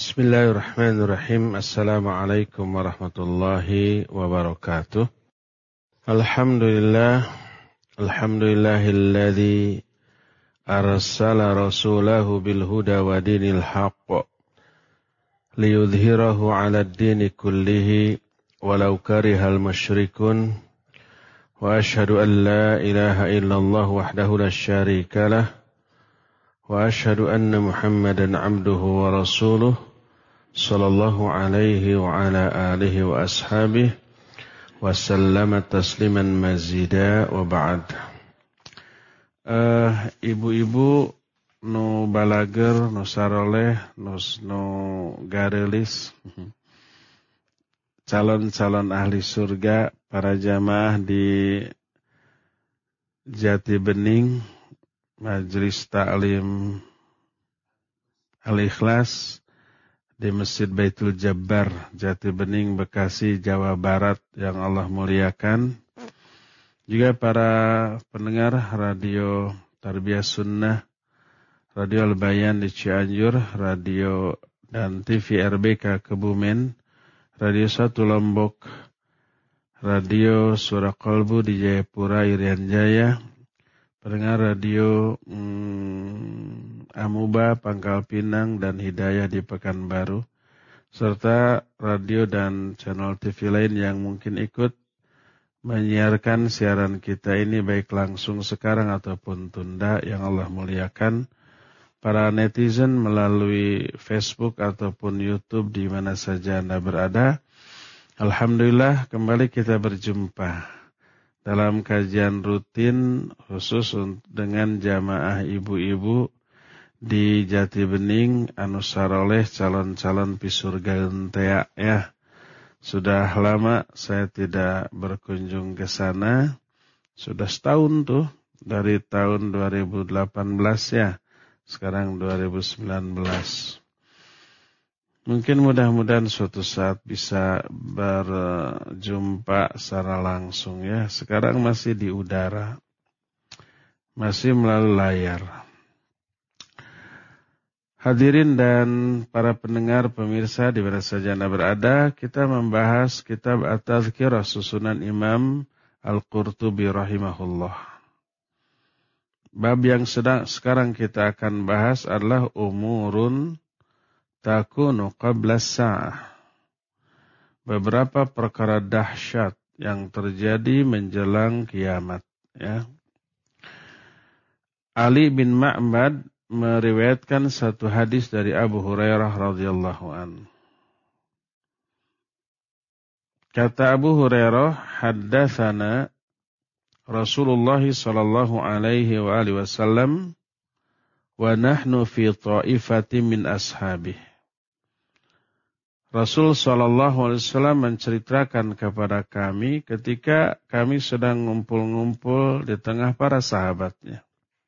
Bismillahirrahmanirrahim. Assalamualaikum warahmatullahi wabarakatuh. Alhamdulillahilladzi arsala rasulahu bil huda wa dinil haqq liyudhhirahu 'alad dini kullihi walau karihal musyrikun. Wa asyhadu an la ilaha illallah wahdahu la syarika lah wa asyhadu anna Muhammadan 'abduhu wa rasuluh sallallahu alaihi wa ala alihi wa ashabihi wa sallama tasliman mazida wa ba'd. Ibu-ibu nu balager, nu saroleh, nu garelis, calon-calon ahli surga, para jamaah di Jati Bening, Majelis Ta'lim Al-Ikhlas di Masjid Baitul Jabbar, Jati Bening, Bekasi, Jawa Barat yang Allah muliakan. Juga para pendengar Radio Tarbiyah Sunnah, Radio Al-Bayan di Cianjur, Radio dan TV RBK Kebumen, Radio 1 Lombok, Radio Suara Kolbu di Jayapura, Irian Jaya, pendengar Radio Amuba, Pangkal Pinang, dan Hidayah di Pekanbaru, serta radio dan channel TV lain yang mungkin ikut menyiarkan siaran kita ini baik langsung sekarang ataupun tunda yang Allah muliakan. Para netizen melalui Facebook ataupun YouTube di mana saja Anda berada. Alhamdulillah kembali kita berjumpa dalam kajian rutin khusus dengan jamaah ibu-ibu di Jati Bening anu saroleh calon-calon pisurga entea ya. Sudah lama saya tidak berkunjung ke sana. Sudah setahun tuh, dari tahun 2018 ya. Sekarang 2019. Mungkin mudah-mudahan suatu saat bisa berjumpa secara langsung ya. Sekarang masih di udara. Masih melalui layar. Hadirin dan para pendengar pemirsa di mana saja Anda berada, kita membahas kitab At-Tadhkirah susunan Imam Al-Qurtubi rahimahullah. Bab yang sekarang kita akan bahas adalah umurun takunu qabla sa'ah. Beberapa perkara dahsyat yang terjadi menjelang kiamat ya. Ali bin Ma'bad meriwayatkan satu hadis dari Abu Hurairah radhiyallahu an. Kata Abu Hurairah, haddatsana Rasulullah sallallahu alaihi wa alihi wasallam wa nahnu fi ta'ifatin min ashabihi. Rasul sallallahu alaihi wasallam menceritakan kepada kami ketika kami sedang ngumpul-ngumpul di tengah para sahabatnya.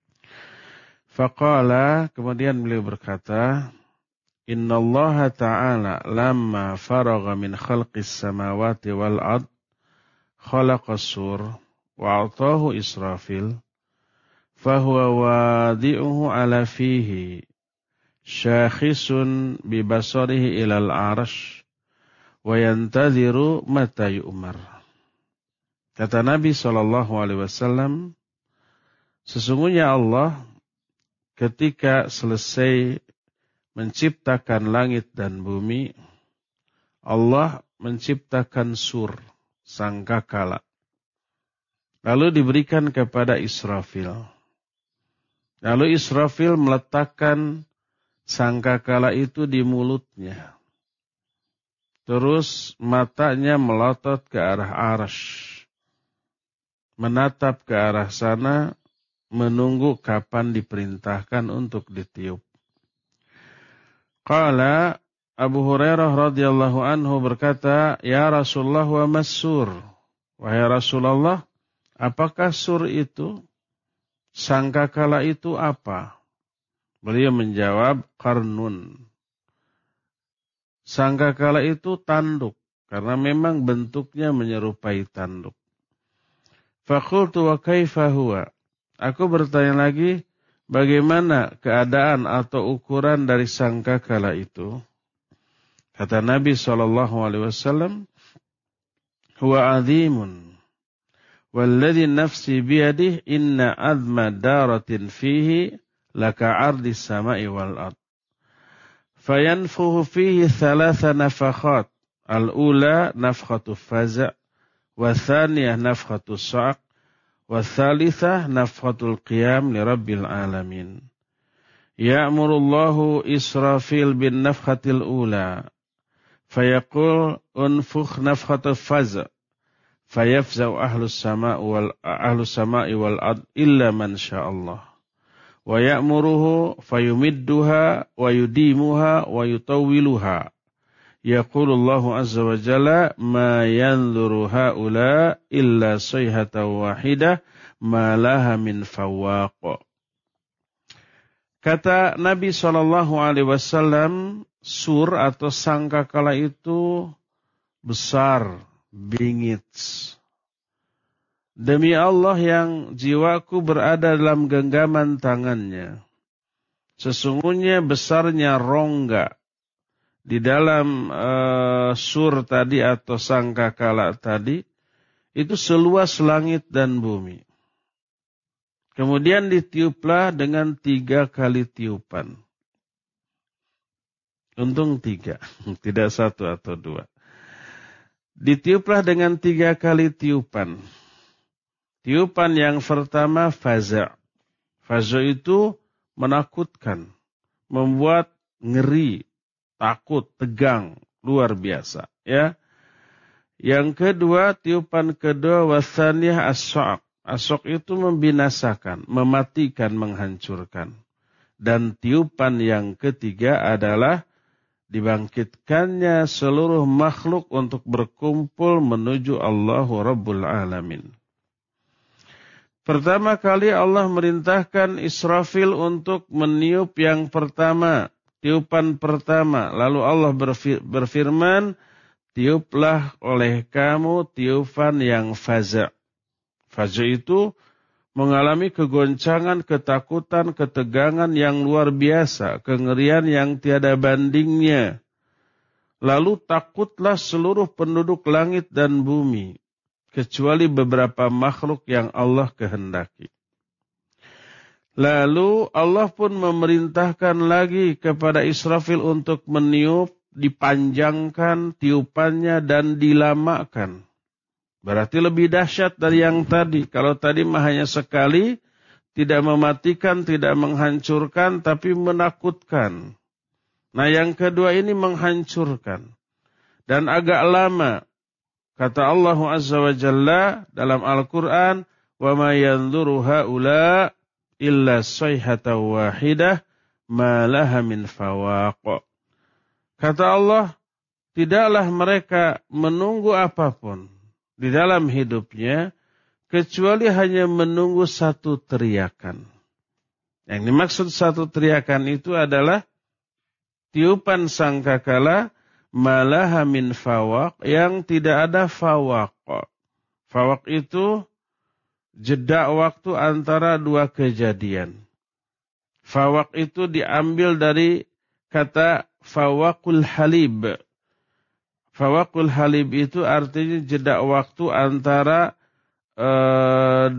Faqala, kemudian beliau berkata, Innallaha ta'ala lamma faragha min khalqis samawati wal ard khalaqas sur wa a'tahu Israfil fahuwa wadi'uhu ala fihi syakhisun bi basarihi ilal arsh wa yantadhiru mata yu'mar. Kata Nabi SAW, sesungguhnya Allah ketika selesai menciptakan langit dan bumi, Allah menciptakan sur, sangkakala. Lalu diberikan kepada Israfil. Lalu Israfil meletakkan sangkakala itu di mulutnya. Terus matanya melotot ke arah arsy, menatap ke arah sana, menunggu kapan diperintahkan untuk ditiup. Qala Abu Hurairah radhiyallahu anhu berkata, Ya Rasulullah wa mas-sur. Wahai Rasulullah, apakah sur itu? Sangkakala itu apa? Beliau menjawab, qarnun. Sangkakala itu tanduk, karena memang bentuknya menyerupai tanduk. Faqultu wa kaifa huwa? Aku bertanya lagi, bagaimana keadaan atau ukuran dari sangkakala itu? Kata Nabi SAW, huwa azimun, walladhi nafsi biyadih inna azma daratin fihi laka ardi sama'i wal ard. Fayanfuhu fihi thalatha nafakhat. Al-ula nafkhatu faza', wa thaniyah nafkhatu sa'q, wa thalithah nafkhatul qiyam li rabbil alamin. Ya'murullahu Israfil bin nafkhatil ula. Fayaqul unfukh nafkhatu faza'. Fayafza'u ahlus sama'i wal ard illa man sya'allah. Wa ya'muruhu fayumidduha wa yudimuha wa yutawwiluha. Yaqulullahu azza wa jalla ma yanzuru haula illa sayhatan wahidah ma laha min fawaq. Kata Nabi SAW, sur atau sangkakala itu besar, bingit. Demi Allah yang jiwaku berada dalam genggaman tangannya. Sesungguhnya besarnya rongga di dalam sur tadi atau sangkakala tadi, itu seluas langit dan bumi. Kemudian ditiuplah dengan 3 kali tiupan. Untung 3, tidak 1 atau 2. Ditiuplah dengan 3 kali tiupan. Tiupan yang pertama faza'. Faza' itu menakutkan, membuat ngeri, takut, tegang, luar biasa. Ya. Yang kedua, tiupan kedua wasaniyah as-sa'q. As-sa'q itu membinasakan, mematikan, menghancurkan. Dan tiupan yang ketiga adalah dibangkitkannya seluruh makhluk untuk berkumpul menuju Allahu Rabbul Alamin. Pertama kali Allah merintahkan Israfil untuk meniup yang pertama, tiupan pertama. Lalu Allah berfirman, tiuplah oleh kamu tiupan yang faza'. Faza' itu mengalami kegoncangan, ketakutan, ketegangan yang luar biasa, kengerian yang tiada bandingnya. Lalu takutlah seluruh penduduk langit dan bumi, kecuali beberapa makhluk yang Allah kehendaki. Lalu Allah pun memerintahkan lagi kepada Israfil untuk meniup, dipanjangkan tiupannya dan dilamakan. Berarti lebih dahsyat dari yang tadi. Kalau tadi hanya sekali, tidak mematikan, tidak menghancurkan, tapi menakutkan. Nah yang kedua ini menghancurkan. Dan agak lama. Kata Allah Azza wa Jalla dalam Al-Quran, وَمَا يَنْظُرُ هَؤُلَاءِ إِلَّا صَيْحَةً وَاحِدَةً مَا لَهَا مِنْ فَوَاقٍ. Kata Allah, tidaklah mereka menunggu apapun di dalam hidupnya, kecuali hanya menunggu satu teriakan. Yang dimaksud satu teriakan itu adalah tiupan sangkakala malaha min fawaq, yang tidak ada fawaq. Fawaq itu jeda waktu antara 2 kejadian. Fawaq itu diambil dari kata fawaqul halib. Fawaqul halib itu artinya jeda waktu antara 2,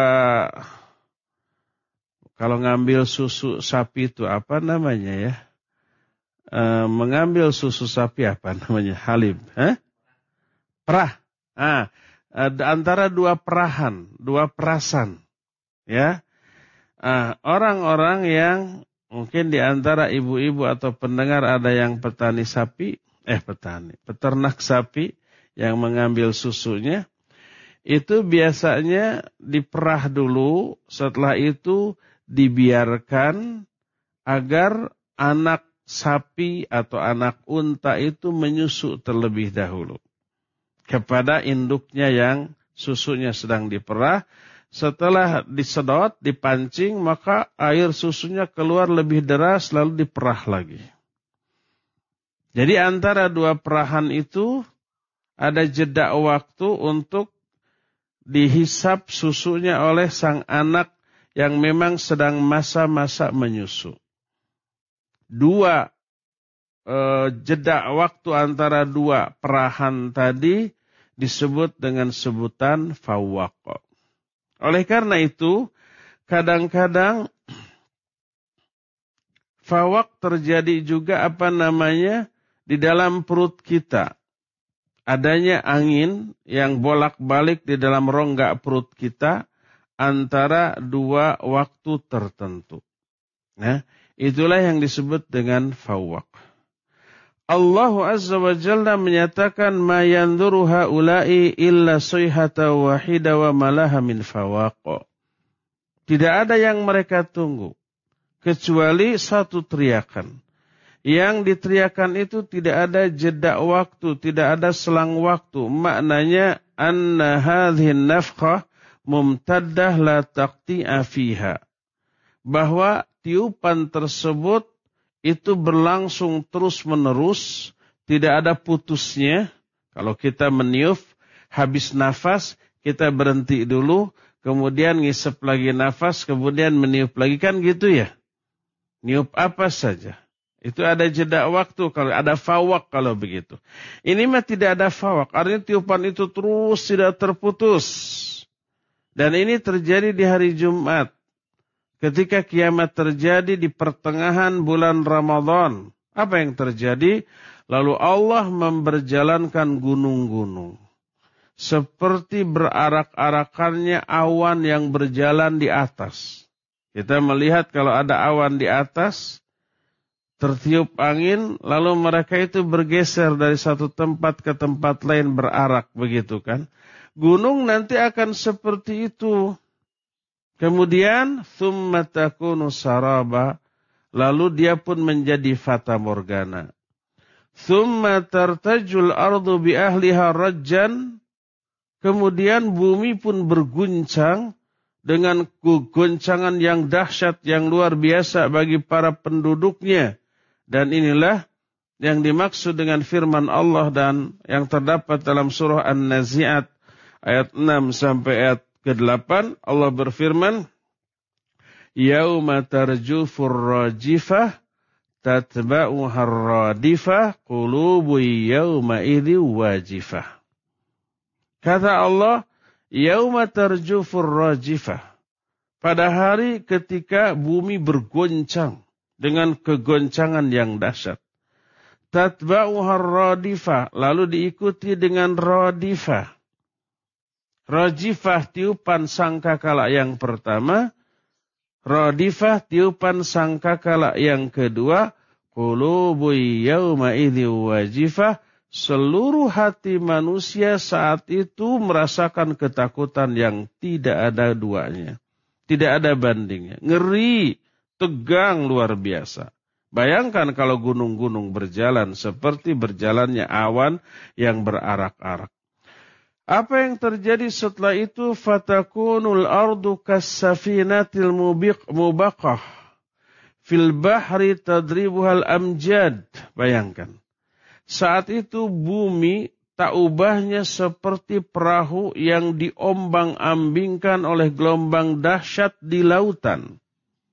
kalau ngambil susu sapi itu apa namanya ya? Mengambil susu sapi apa namanya? Halib. Perah. Antara 2 perahan, 2 perasan. Ya. Orang-orang yang mungkin di antara ibu-ibu atau pendengar ada yang peternak sapi yang mengambil susunya, itu biasanya diperah dulu, setelah itu dibiarkan agar anak sapi atau anak unta itu menyusu terlebih dahulu kepada induknya yang susunya sedang diperah. Setelah disedot, dipancing, maka air susunya keluar lebih deras lalu diperah lagi. Jadi antara 2 perahan itu ada jeda waktu untuk dihisap susunya oleh sang anak yang memang sedang masa-masa menyusu. 2 jeda waktu antara dua perahan tadi disebut dengan sebutan fawaq. Oleh karena itu, kadang-kadang fawaq terjadi juga di dalam perut kita. Adanya angin yang bolak-balik di dalam rongga perut kita antara dua waktu tertentu. Nah, itulah yang disebut dengan fawaq. Allah Azza wa Jalla menyatakan ma yanzuru haula'i illa sayhata wahida wa malaha min fawaq. Tidak ada yang mereka tunggu kecuali satu teriakan. Yang diteriakan itu tidak ada jeda waktu, tidak ada selang waktu. Maknanya anna hadhihi nafkhah mumtaddah la taqti'a fiha. Bahwa tiupan tersebut itu berlangsung terus-menerus, tidak ada putusnya. Kalau kita meniup, habis nafas, kita berhenti dulu, kemudian ngisep lagi nafas, kemudian meniup lagi, kan gitu ya? Niup apa saja. Itu ada jeda waktu, kalau ada fawaq kalau begitu. Ini mah tidak ada fawaq, artinya tiupan itu terus tidak terputus. Dan ini terjadi di hari Jumat. Ketika kiamat terjadi di pertengahan bulan Ramadan. Apa yang terjadi? Lalu Allah memberjalankan gunung-gunung. Seperti berarak-arakannya awan yang berjalan di atas. Kita melihat kalau ada awan di atas, tertiup angin, lalu mereka itu bergeser dari satu tempat ke tempat lain berarak, begitu kan? Gunung nanti akan seperti itu. Kemudian, thumma takunu saraba, lalu dia pun menjadi fata morgana. Thumma tartajul ardu bi ahliha rajjan, kemudian bumi pun berguncang dengan goncangan yang dahsyat, yang luar biasa bagi para penduduknya. Dan inilah yang dimaksud dengan firman Allah dan yang terdapat dalam surah An-Nazi'at ayat 6 sampai ayat ke-8. Allah berfirman, Yauma tarjufur rajifah tatba'uhar radifah qulubu yauma idhi wajifah. Kata Allah, Yauma tarjufur rajifah. Pada hari ketika bumi bergoncang dengan kegoncangan yang dahsyat. Tatba'uhar radifah, lalu diikuti dengan radifah. Rajifah tiupan sangkakala yang pertama, radifah tiupan sangkakala yang kedua, qulubu yauma idzi wajifah, seluruh hati manusia saat itu merasakan ketakutan yang tidak ada duanya, tidak ada bandingnya, ngeri, tegang luar biasa. Bayangkan kalau gunung-gunung berjalan seperti berjalannya awan yang berarak-arak. Apa yang terjadi setelah itu? Fatakunul ardu kassafinatil mubaqah fil bahri tadribuhal amjad. Bayangkan. Saat itu bumi tak ubahnya seperti perahu yang diombang-ambingkan oleh gelombang dahsyat di lautan.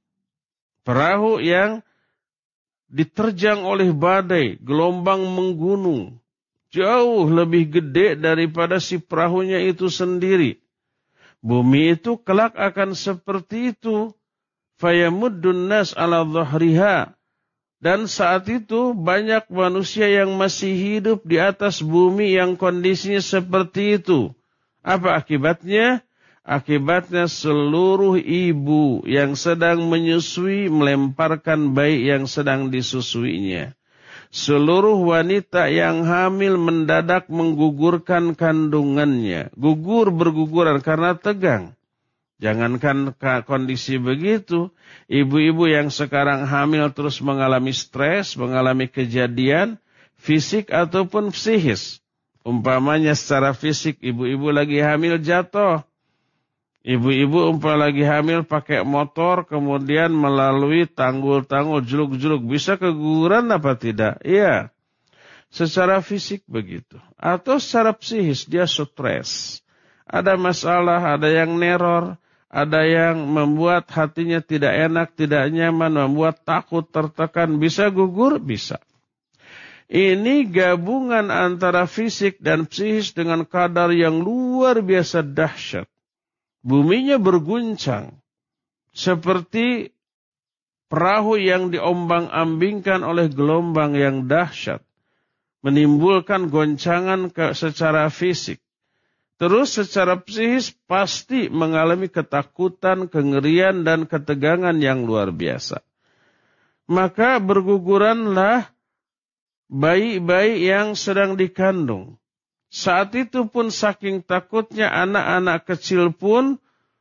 Perahu yang diterjang oleh badai, gelombang menggunung. Jauh lebih gede daripada si perahunya itu sendiri. Bumi itu kelak akan seperti itu. Fayamuddun nas ala dhahriha. Dan saat itu banyak manusia yang masih hidup di atas bumi yang kondisinya seperti itu. Apa akibatnya? Akibatnya seluruh ibu yang sedang menyusui melemparkan bayi yang sedang disusuinya. Seluruh wanita yang hamil mendadak menggugurkan kandungannya. Berguguran karena tegang. Jangankan kondisi begitu, ibu-ibu yang sekarang hamil terus mengalami stres, mengalami kejadian fisik ataupun psikis. Umpamanya secara fisik, ibu-ibu lagi hamil jatuh. Ibu-ibu lagi hamil pakai motor, kemudian melalui tanggul-tanggul, juluk-juluk. Bisa keguguran apa tidak? Iya. Secara fisik begitu. Atau secara psikis, dia stres. Ada masalah, ada yang neror, ada yang membuat hatinya tidak enak, tidak nyaman, membuat takut, tertekan. Bisa gugur? Bisa. Ini gabungan antara fisik dan psikis dengan kadar yang luar biasa dahsyat. Buminya berguncang seperti perahu yang diombang-ambingkan oleh gelombang yang dahsyat, menimbulkan goncangan secara fisik. Terus secara psikis pasti mengalami ketakutan, kengerian, dan ketegangan yang luar biasa. Maka berguguranlah bayi-bayi yang sedang dikandung. Saat itu pun saking takutnya anak-anak kecil pun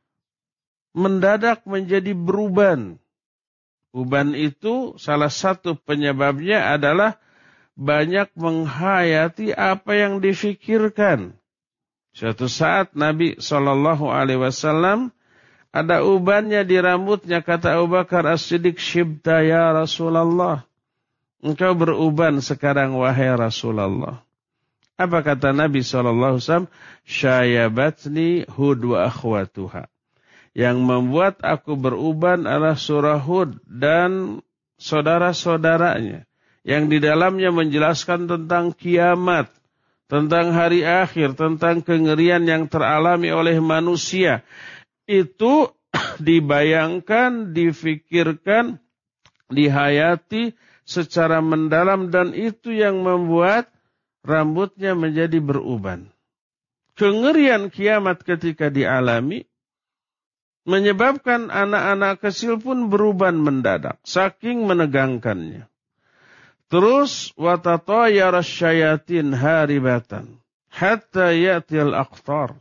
mendadak menjadi beruban. Uban itu salah satu penyebabnya adalah banyak menghayati apa yang difikirkan. Suatu saat Nabi SAW ada ubannya di rambutnya, kata Abu Bakar As-Siddiq, "Syibta ya Rasulullah." Engkau beruban sekarang wahai Rasulullah. Apa kata Nabi SAW? "Syayabatni Hud wa akhwatuha." Yang membuat aku beruban adalah surah Hud dan saudara-saudaranya. Yang di dalamnya menjelaskan tentang kiamat, tentang hari akhir, tentang kengerian yang teralami oleh manusia. Itu dibayangkan, difikirkan, dihayati secara mendalam, dan itu yang membuat rambutnya menjadi beruban. Kengerian kiamat ketika dialami menyebabkan anak-anak kecil pun beruban mendadak, saking menegangkannya. Terus watatayara syayatin haribatan hatta ya'til aqtar.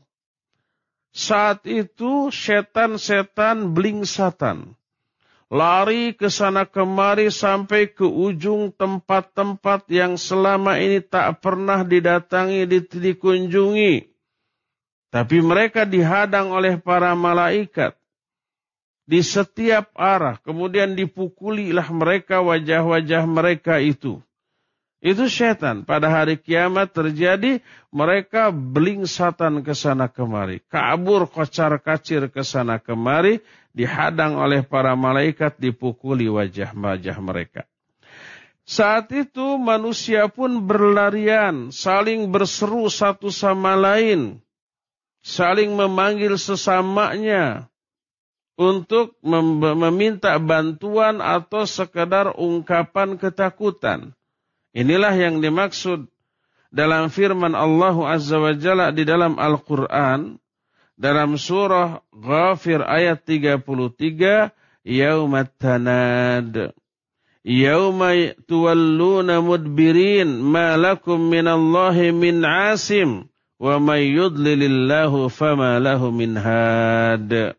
Saat itu setan-setan blingsatan, lari ke sana kemari sampai ke ujung tempat-tempat yang selama ini tak pernah didatangi, dikunjungi. Tapi mereka dihadang oleh para malaikat di setiap arah. Kemudian dipukulilah mereka, wajah-wajah mereka itu. Itu setan. Pada hari kiamat terjadi, mereka blingsatan ke sana kemari. Kabur kocar-kacir ke sana kemari, dihadang oleh para malaikat, dipukuli wajah-wajah mereka. Saat itu manusia pun berlarian, saling berseru satu sama lain, saling memanggil sesamanya untuk meminta bantuan atau sekedar ungkapan ketakutan. Inilah yang dimaksud dalam firman Allah Azza wa Jalla di dalam Al-Quran, dalam surah Ghafir ayat 33, Yaumat tanad, Yauma tuwalluna mudbirin, ma lakum minallahi min asim, wa may yudlilillahu fama lahu min had.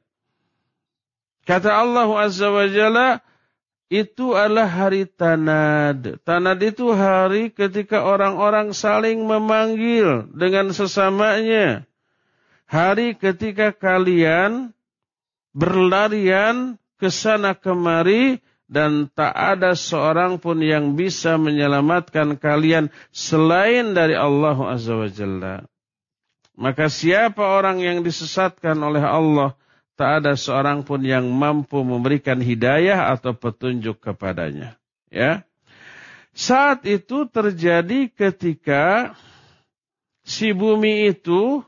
Kata Allah Azza wa Jalla, itu adalah hari tanad. Tanad itu hari ketika orang-orang saling memanggil dengan sesamanya. Hari ketika kalian berlarian ke sana kemari dan tak ada seorang pun yang bisa menyelamatkan kalian selain dari Allah Azza wa Jalla. Maka siapa orang yang disesatkan oleh Allah, tak ada seorang pun yang mampu memberikan hidayah atau petunjuk kepadanya. Ya. Saat itu terjadi ketika si bumi itu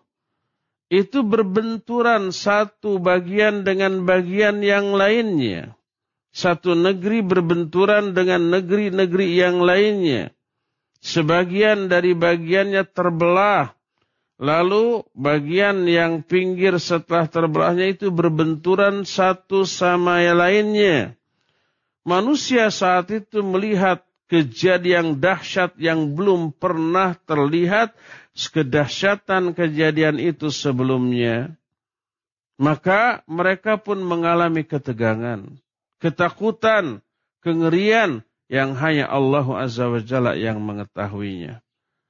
berbenturan satu bagian dengan bagian yang lainnya. Satu negeri berbenturan dengan negeri-negeri yang lainnya. Sebagian dari bagiannya terbelah. Lalu bagian yang pinggir setelah terbelahnya itu berbenturan satu sama yang lainnya. Manusia saat itu melihat kejadian dahsyat yang belum pernah terlihat kedahsyatan kejadian itu sebelumnya. Maka mereka pun mengalami ketegangan, ketakutan, kengerian yang hanya Allah Azza wa Jalla yang mengetahuinya.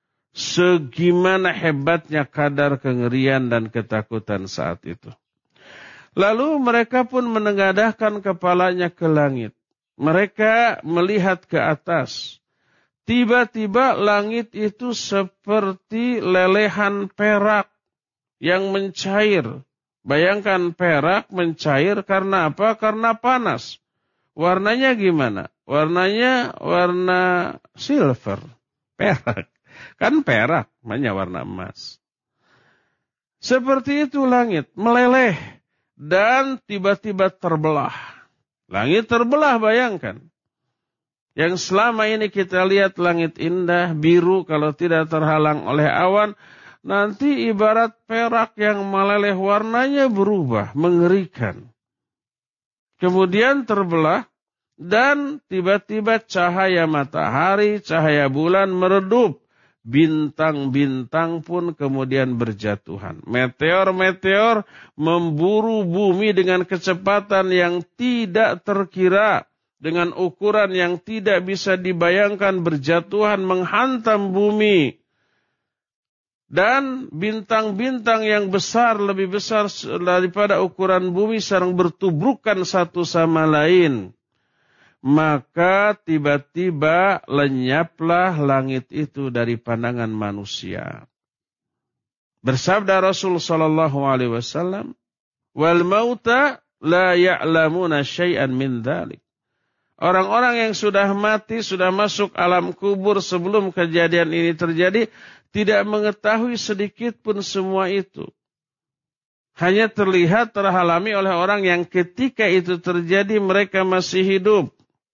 Segimana hebatnya kadar kengerian dan ketakutan saat itu. Lalu mereka pun menengadahkan kepalanya ke langit. Mereka melihat ke atas. Tiba-tiba langit itu seperti lelehan perak yang mencair. Bayangkan perak mencair karena apa? Karena panas. Warnanya gimana? Warnanya warna silver. perak. Kan perak, makanya warna emas. Seperti itu langit, meleleh dan tiba-tiba terbelah. Langit terbelah, bayangkan. Yang selama ini kita lihat langit indah, biru kalau tidak terhalang oleh awan, nanti ibarat perak yang meleleh, warnanya berubah, mengerikan. Kemudian terbelah dan tiba-tiba cahaya matahari, cahaya bulan meredup. Bintang-bintang pun kemudian berjatuhan. Meteor-meteor memburu bumi dengan kecepatan yang tidak terkira. Dengan ukuran yang tidak bisa dibayangkan, berjatuhan menghantam bumi. Dan bintang-bintang yang besar, lebih besar daripada ukuran bumi, sedang bertubrukan satu sama lain. Maka tiba-tiba lenyaplah langit itu dari pandangan manusia. Bersabda Rasul sallallahu alaihi wasallam, "Wal mauta la ya'lamuna syai'an min dzalik." Orang-orang yang sudah mati, sudah masuk alam kubur sebelum kejadian ini terjadi, tidak mengetahui sedikit pun semua itu. Hanya terlihat, terhalami oleh orang yang ketika itu terjadi mereka masih hidup.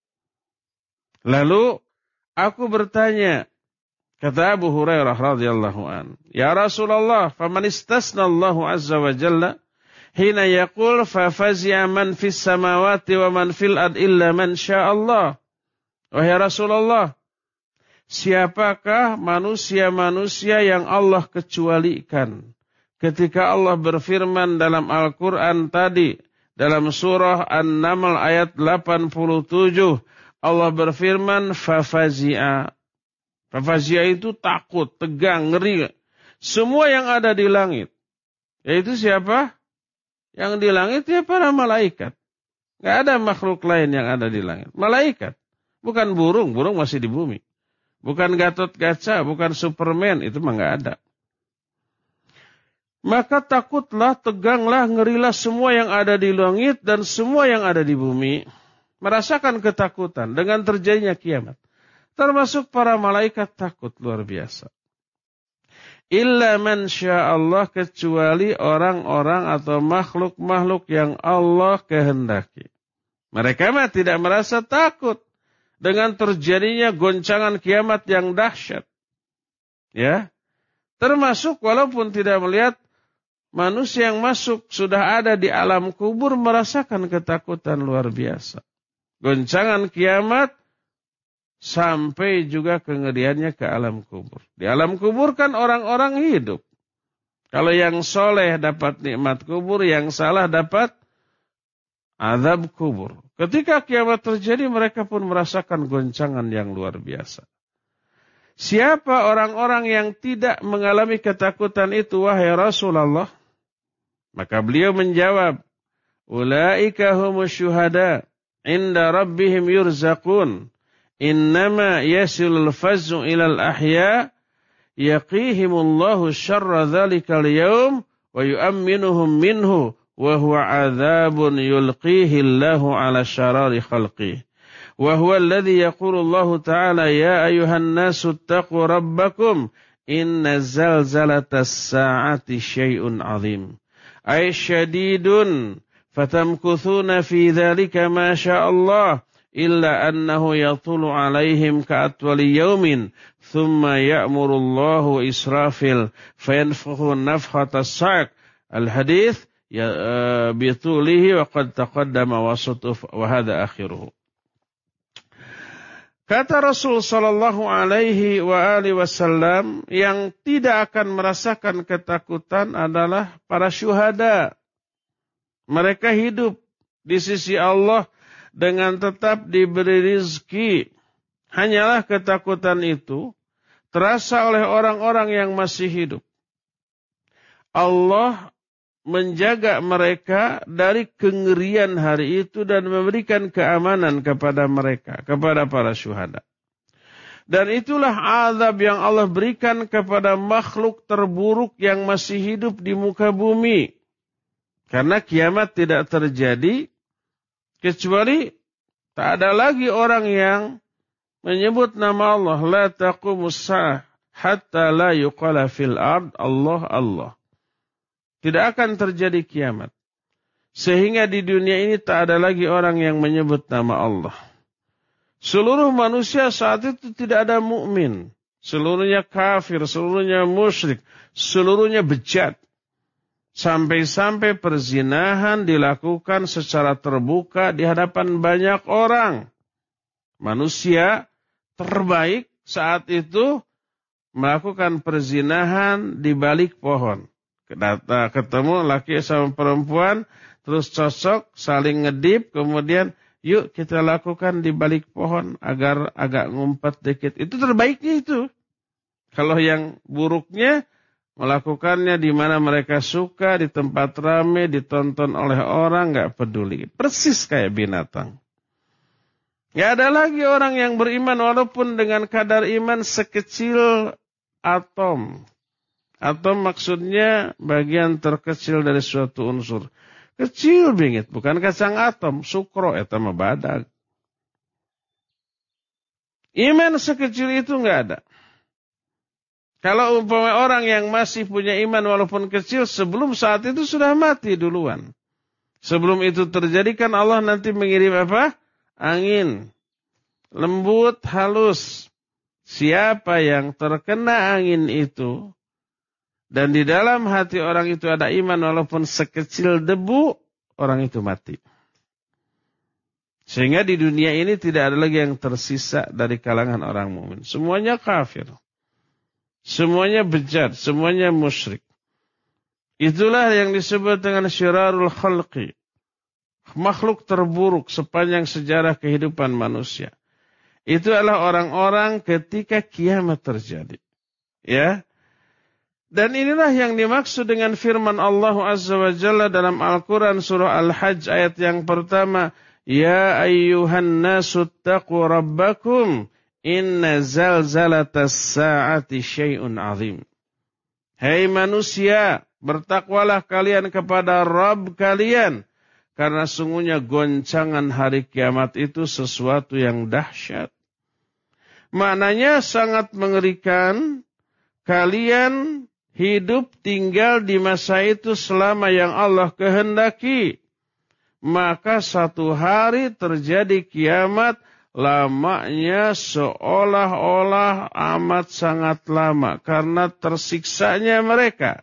Lalu aku bertanya, kata Abu Hurairah radhiyallahu an, "Ya Rasulullah, faman istasna Allahu azza wa jalla hina yaqul fa fazi'a man fis samawati wa man fil ard illa man sya'allah." Wahai Rasulullah, siapakah manusia-manusia yang Allah kecualikan? Ketika Allah berfirman dalam Al-Quran tadi, dalam surah An-Naml ayat 87, Allah berfirman, fafazi'a. Fafazi'a itu takut, tegang, ngeri. Semua yang ada di langit. Yaitu siapa? Yang di langit ya para malaikat. Gak ada makhluk lain yang ada di langit. Malaikat. Bukan burung, burung masih di bumi. Bukan Gatot Kaca, bukan Superman, itu mah gak ada. Maka takutlah, teganglah, ngerilah semua yang ada di langit dan semua yang ada di bumi. Merasakan ketakutan dengan terjadinya kiamat. Termasuk para malaikat takut luar biasa. Illa man sya'allah, kecuali orang-orang atau makhluk-makhluk yang Allah kehendaki. Mereka mah tidak merasa takut dengan terjadinya goncangan kiamat yang dahsyat. Ya. Termasuk walaupun tidak melihat, manusia yang masuk sudah ada di alam kubur merasakan ketakutan luar biasa. Goncangan kiamat sampai juga kengeriannya ke alam kubur. Di alam kubur kan orang-orang hidup. Kalau yang soleh dapat nikmat kubur, yang salah dapat azab kubur. Ketika kiamat terjadi, mereka pun merasakan goncangan yang luar biasa. Siapa orang-orang yang tidak mengalami ketakutan itu, wahai Rasulullah? Maka beliau menjawab, ulaika humus syuhada inda rabbihim yurzaqun, innama yasilul fazzu ilal ahya, yaqihimullahu syarra dhalikal yawm, wa yu'amminuhum minhu, wa huwa azabun yulqihi Allahu ala syarari khalqih. Wa huwa alladhi yaqulu Allahu ta'ala, ya ayuhan nasu attaqu rabbakum, inna zalzalatas sa'ati syai'un azim. Ay syadidun, fatamkuthuna fi dhalika ma sya'allah, illa annahu yatulu alaihim ka'atwali yawmin, thumma ya'murullahu israfil, fayanfuhu nafkhata as-sa'q. Al-hadith bitulihi wa qad taqaddama wasatuh wa hadha akhiruhu. Kata Rasul sallallahu alaihi wa alihi wasallam, yang tidak akan merasakan ketakutan adalah para syuhada. Mereka hidup di sisi Allah dengan tetap diberi rizki. Hanyalah ketakutan itu terasa oleh orang-orang yang masih hidup. Allah menjaga mereka dari kengerian hari itu dan memberikan keamanan kepada mereka, kepada para syuhada. Dan itulah azab yang Allah berikan kepada makhluk terburuk yang masih hidup di muka bumi. Karena kiamat tidak terjadi kecuali tak ada lagi orang yang menyebut nama Allah, la taqumus sa'ah hatta la yuqala fil ard Allah Allah. Tidak akan terjadi kiamat sehingga di dunia ini tak ada lagi orang yang menyebut nama Allah. Seluruh manusia saat itu tidak ada mukmin, seluruhnya kafir, seluruhnya musyrik, seluruhnya bejat. Sampai-sampai perzinahan dilakukan secara terbuka di hadapan banyak orang. Manusia terbaik saat itu melakukan perzinahan di balik pohon. Ketemu laki sama perempuan, terus cocok, saling ngedip, kemudian yuk kita lakukan di balik pohon agar agak ngumpet dikit. Itu terbaiknya itu. Kalau yang buruknya, melakukannya di mana mereka suka, di tempat ramai, ditonton oleh orang, nggak peduli. Persis kayak binatang. Nggak ada lagi orang yang beriman walaupun dengan kadar iman sekecil atom. Atom maksudnya bagian terkecil dari suatu unsur. Kecil bingit, bukan kacang atom, sukro, eta mah badag. Iman sekecil itu nggak ada. Kalau umpama orang yang masih punya iman walaupun kecil, sebelum saat itu sudah mati duluan. Sebelum itu terjadi kan Allah nanti mengirim apa? Angin. Lembut, halus. Siapa yang terkena angin itu, dan di dalam hati orang itu ada iman walaupun sekecil debu, orang itu mati. Sehingga di dunia ini tidak ada lagi yang tersisa dari kalangan orang mukmin. Semuanya kafir. Semuanya bejat, semuanya musyrik. Itulah yang disebut dengan syirarul khalqi. Makhluk terburuk sepanjang sejarah kehidupan manusia. Itu adalah orang-orang ketika kiamat terjadi. Ya. Dan inilah yang dimaksud dengan firman Allah Azza wa Jalla dalam Al-Quran surah Al-Hajj ayat yang pertama. Ya ayyuhan nasu taqu rabbakum. Inna zalzalatas sa'ati syai'un azim. Hei manusia, bertakwalah kalian kepada Rabb kalian. Karena sungguhnya goncangan hari kiamat itu sesuatu yang dahsyat. Maknanya sangat mengerikan. Kalian hidup tinggal di masa itu selama yang Allah kehendaki. Maka satu hari terjadi kiamat. Lamanya seolah-olah amat sangat lama karena tersiksanya mereka.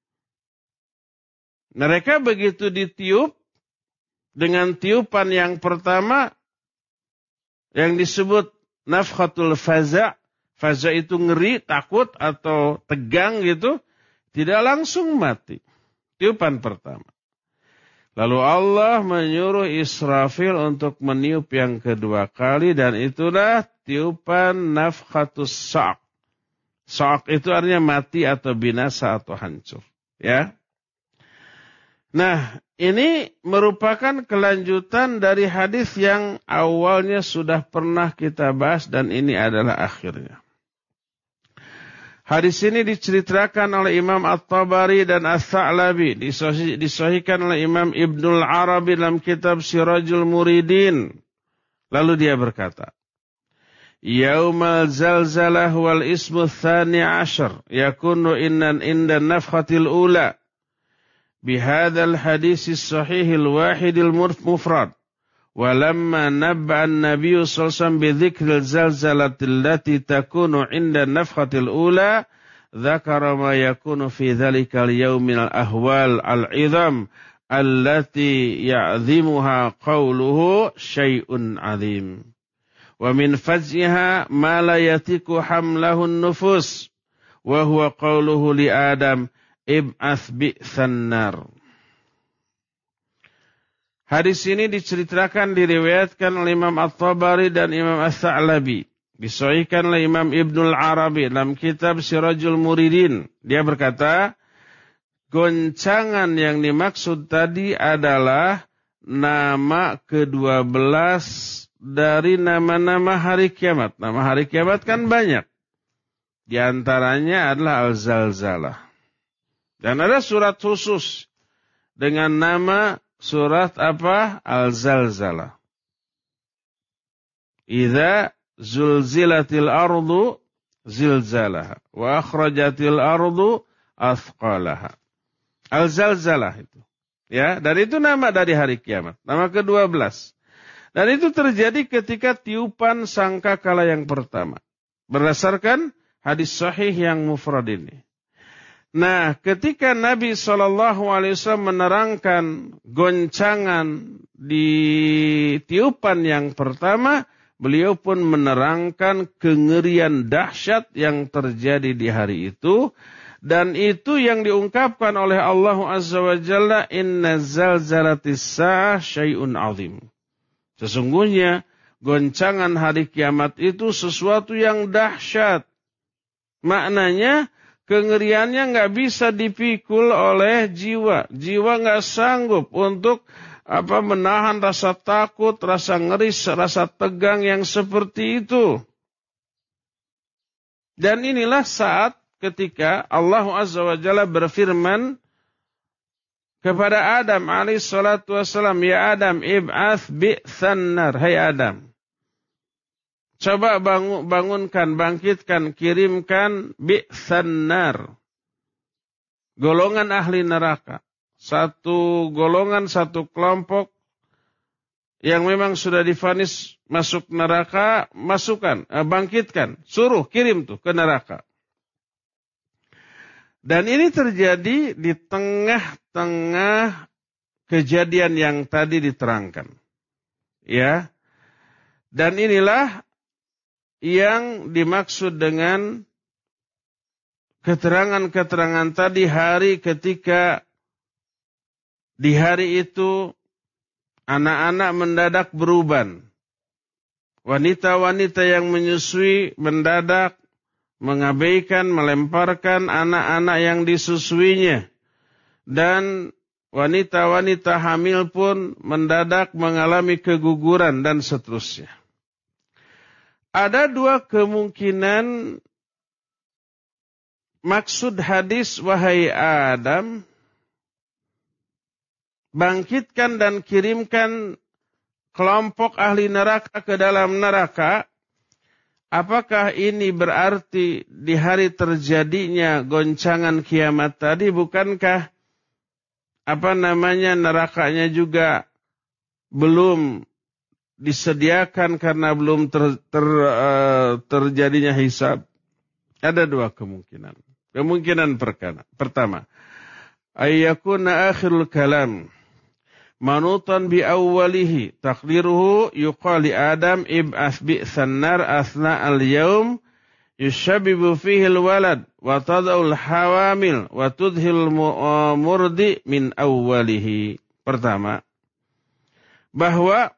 Mereka begitu ditiup dengan tiupan yang pertama yang disebut nafkhatul faza'. Faza' itu ngeri, takut atau tegang gitu. Tidak langsung mati. Tiupan pertama. Lalu Allah menyuruh Israfil untuk meniup yang kedua kali dan itulah tiupan nafkhatus sa'q. Sa'q itu artinya mati atau binasa atau hancur. Ya. Nah, ini merupakan kelanjutan dari hadis yang awalnya sudah pernah kita bahas dan ini adalah akhirnya. Hadis ini diceritakan oleh Imam At-Tabari dan Ats-Tsa'labi. Disahihkan oleh Imam Ibnul Arabi dalam kitab Sirajul Muridin. Lalu dia berkata, Yaumal zalzalah wal ismu tsani ashar. Yakunu inda nafkhatil ula. Bihadal hadisis sahihil wahidil mufrad. Walamma nabba'a an-nabiy sallallahu alaihi wasallam bi dzikril zalzalatil lati takunu 'inda nafkhatil ula dzakara ma yakunu fi dzalikal yaumil ahwal al-'idham allati ya'dhimuha qawluhu syai'un 'adzim wa min faz'iha ma la yatiku hamlahu an-nufus wa huwa qawluhu li Adam ib'ats bi'tsan nar. Hadis ini diceritakan diriwayatkan oleh Imam At-Tabari dan Imam Ats-Tsa'labi. Disahihkan oleh Imam Ibnul Arabi dalam kitab Sirajul Muridin. Dia berkata, goncangan yang dimaksud tadi adalah nama ke-12 dari nama-nama hari kiamat. Nama hari kiamat kan banyak. Di antaranya adalah Al-Zalzalah. Dan ada surat khusus dengan nama surat apa? Al-Zalzalah. Idza zulzilatil ardu zilzalaha wa akhrajatil ardu athqalaha. Al-zalzalah itu. Ya, dan itu nama dari hari kiamat. Nama ke-12. Dan itu terjadi ketika tiupan sangkakala yang pertama. Berdasarkan hadis sahih yang mufrad ini. Nah, ketika Nabi SAW menerangkan goncangan di tiupan yang pertama, beliau pun menerangkan kengerian dahsyat yang terjadi di hari itu. Dan itu yang diungkapkan oleh Allah Azza wa Jalla, inna zalzalatis sa'ah syai'un azim. Sesungguhnya goncangan hari kiamat itu sesuatu yang dahsyat. Maknanya kengeriannya nggak bisa dipikul oleh jiwa. Jiwa nggak sanggup untuk menahan rasa takut, rasa ngeri, rasa tegang yang seperti itu. Dan inilah saat ketika Allah Azza wa Jalla berfirman kepada Adam alaihi salatu wassalam, ya Adam, ib'ath bi'than nar. Hai Adam, coba bangunkan, bangkitkan, kirimkan bi'than nar. Golongan ahli neraka. Satu golongan, satu kelompok yang memang sudah divonis masuk neraka, masukkan, bangkitkan, suruh, kirim tuh ke neraka. Dan ini terjadi di tengah-tengah kejadian yang tadi diterangkan. Ya. Dan inilah yang dimaksud dengan keterangan-keterangan tadi, hari ketika di hari itu anak-anak mendadak beruban. Wanita-wanita yang menyusui mendadak mengabaikan, melemparkan anak-anak yang disusuinya. Dan wanita-wanita hamil pun mendadak mengalami keguguran dan seterusnya. Ada dua kemungkinan maksud hadis, wahai Adam, bangkitkan dan kirimkan kelompok ahli neraka ke dalam neraka. Apakah ini berarti di hari terjadinya goncangan kiamat tadi, bukankah nerakanya juga belum disediakan karena belum terjadinya hisab? Ada dua kemungkinan. Kemungkinan pertama, ayyakuna akhirul kalam manutan bi awwalihi taqdiruhu yuqali Adam ib'ath bi'than nar athna al-yawm yushabibu fihi al-walad wa tad'ul hawamil wa tudhil murdi min awwalihi. Pertama, bahwa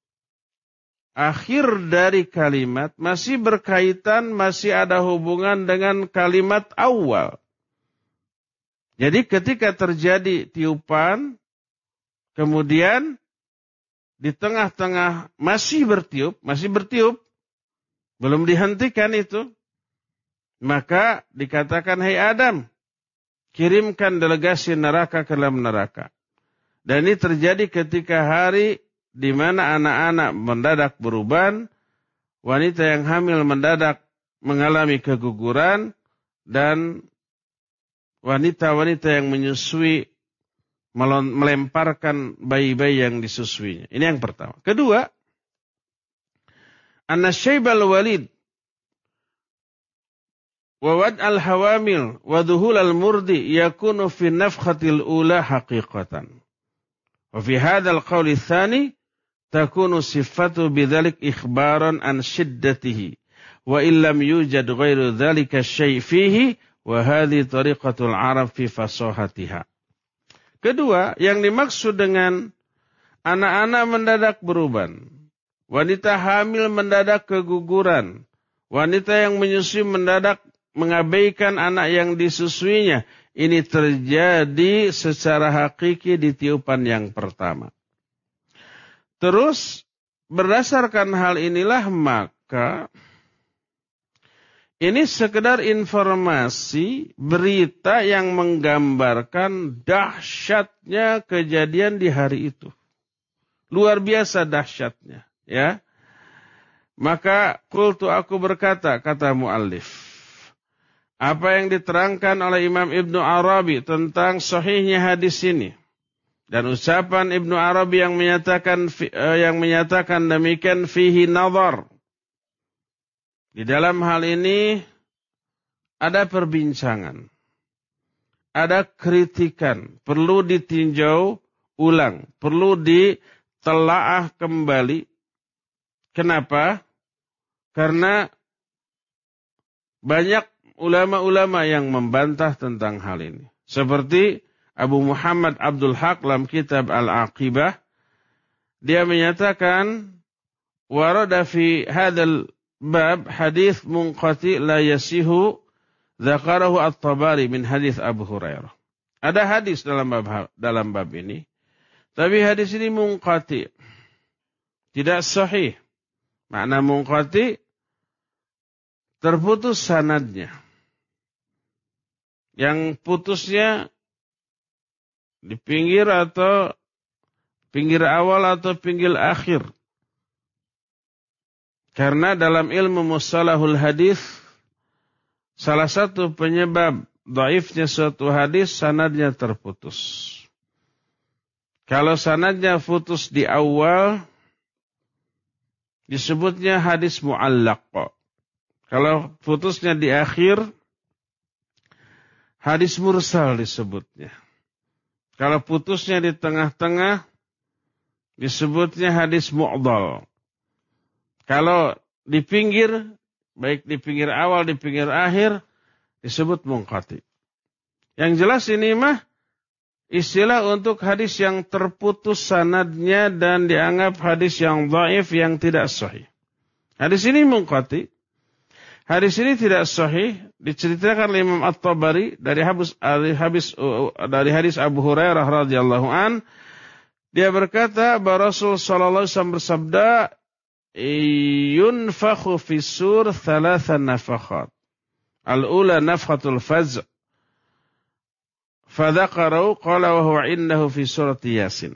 akhir dari kalimat masih berkaitan, masih ada hubungan dengan kalimat awal. Jadi ketika terjadi tiupan, kemudian di tengah-tengah masih bertiup, belum dihentikan itu, maka dikatakan, hai Adam, kirimkan delegasi neraka ke dalam neraka. Dan ini terjadi ketika hari di mana anak-anak mendadak beruban, wanita yang hamil mendadak mengalami keguguran, dan wanita-wanita yang menyusui melemparkan bayi-bayi yang disusuinya. Ini yang pertama. Kedua, anna syaibal walid wa wad al-hawamil wa dhuhul al-murdi yakunu fi nafkhatil ula haqiqatan. Wa fi hadzal qawl ats-tsani takunu sifatu bidzalik ikhbaran an shiddatihi wa illam yujad ghairu dzalika syai' fihi wa hadhihi tariqatul arab fi fasahatiha. Kedua, yang dimaksud dengan anak-anak mendadak beruban, wanita hamil mendadak keguguran, wanita yang menyusui mendadak mengabaikan anak yang disusuinya, ini terjadi secara hakiki di tiupan yang pertama. Terus, berdasarkan hal inilah maka ini sekedar informasi, berita yang menggambarkan dahsyatnya kejadian di hari itu. Luar biasa dahsyatnya, ya. Maka qultu aku berkata, kata muallif, apa yang diterangkan oleh Imam Ibnu Arabi tentang sahihnya hadis ini dan ucapan Ibnu Arabi yang menyatakan demikian fihi nazar. Di dalam hal ini ada perbincangan, ada kritikan, perlu ditinjau ulang, perlu ditelaah kembali. Kenapa? Karena banyak ulama-ulama yang membantah tentang hal ini. Seperti Abu Muhammad Abdul Haq dalam kitab Al-Aqibah, dia menyatakan warada fi hadzal bab hadis munqati la yasihu dzakarahu at-Tabari min hadis Abu Hurairah. Ada hadis dalam bab ini, tapi hadis ini munqati, tidak sahih. Makna munqati, terputus sanadnya. Yang putusnya di pinggir atau pinggir awal atau pinggir akhir. Karena dalam ilmu mustalahul hadis, salah satu penyebab dhaifnya suatu hadis, sanadnya terputus. Kalau sanadnya putus di awal, disebutnya hadis mu'allaq. Kalau putusnya di akhir, hadis mursal disebutnya. Kalau putusnya di tengah-tengah, disebutnya hadis mu'dal. Kalau di pinggir, baik di pinggir awal, di pinggir akhir, disebut munqati. Yang jelas ini mah istilah untuk hadis yang terputus sanadnya dan dianggap hadis yang dhaif, yang tidak sahih. Hadis ini munqati. Hadis ini tidak sahih, diceritakan oleh Imam At-Tabari dari hadis Abu Hurairah radhiyallahu an. Dia berkata bahwa Rasul sallallahu alaihi wasallam bersabda, yunfakhu fi sur thalatha nafakhat. Al-ula nafkhatul faz'. Fadzakarahu qala wa huwa innahu fi surati Yasin.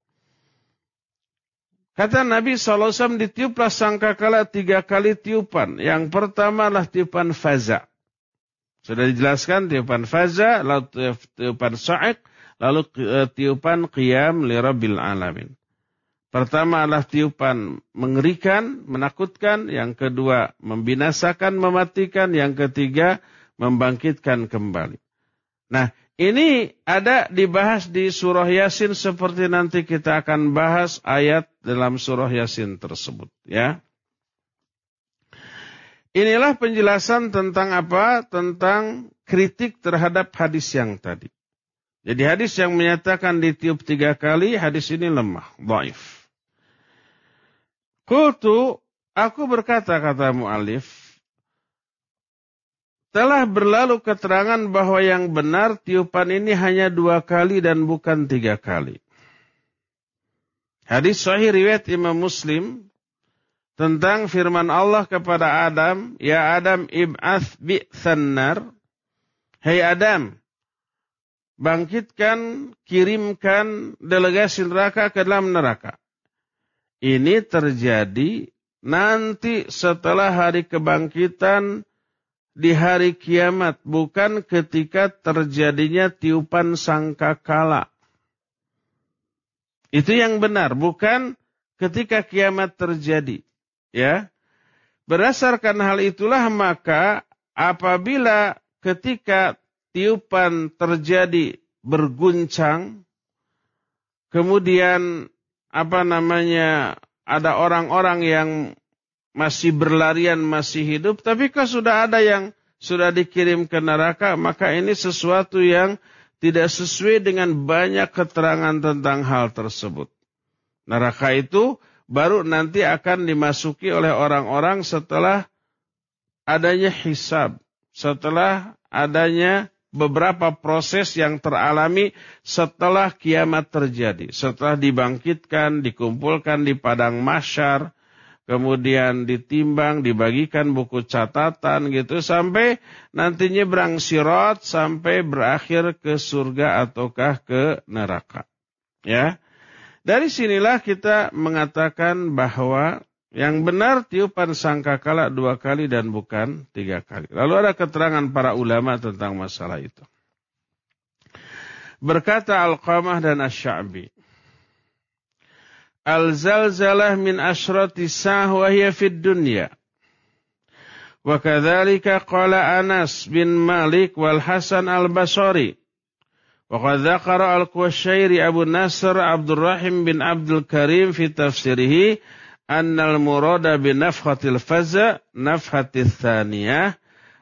Kata Nabi SAW, ditiuplah sangkakala 3 kali tiupan. Yang pertama adalah tiupan faza. Sudah dijelaskan tiupan faza, lalu tiupan sa'iq, lalu tiupan qiyam li rabbil alamin. Pertama adalah tiupan mengerikan, menakutkan. Yang kedua membinasakan, mematikan. Yang ketiga membangkitkan kembali. Nah, ini ada dibahas di surah Yasin seperti nanti kita akan bahas ayat dalam surah Yasin tersebut, ya. Inilah penjelasan tentang apa? Tentang kritik terhadap hadis yang tadi. Jadi hadis yang menyatakan ditiup 3 kali, hadis ini lemah, dhaif. Qultu, aku berkata, kata mu'alif, telah berlalu keterangan bahwa yang benar tiupan ini hanya 2 kali dan bukan 3 kali. Hadis sahih riwayat Imam Muslim tentang firman Allah kepada Adam, ya Adam ib'ath bi'than nar. Hai Adam, bangkitkan, kirimkan delegasi neraka ke dalam neraka. Ini terjadi nanti setelah hari kebangkitan, di hari kiamat, bukan ketika terjadinya tiupan sangkakala. Itu yang benar, bukan ketika kiamat terjadi. Ya. Berdasarkan hal itulah maka apabila ketika tiupan terjadi berguncang, kemudian ada orang-orang yang masih berlarian, masih hidup, tapi kalau sudah ada yang sudah dikirim ke neraka, maka ini sesuatu yang tidak sesuai dengan banyak keterangan tentang hal tersebut. Neraka itu baru nanti akan dimasuki oleh orang-orang setelah adanya hisab, setelah adanya beberapa proses yang teralami setelah kiamat terjadi, setelah dibangkitkan, dikumpulkan di padang mahsyar, kemudian ditimbang, dibagikan buku catatan gitu sampai nanti nyebrang sirat sampai berakhir ke surga ataukah ke neraka. Ya. Dari sinilah kita mengatakan bahwa Yang benar tiupan sangkakala 2 kali dan bukan 3 kali. Lalu ada keterangan para ulama tentang masalah itu. Berkata Alqamah dan Asy-Sya'bi, Al-zalzalah min asyrati sa'ah wa hiya fid dunya. Wa kadzalika qala Anas bin Malik wal Hasan al-Basri. Wa qad dzakara al-Qushayri Abu Nasr Abdurrahim bin Abdul Karim fi tafsirihi anna al-murada bi nafkhatil faza nafkhatil thaniyah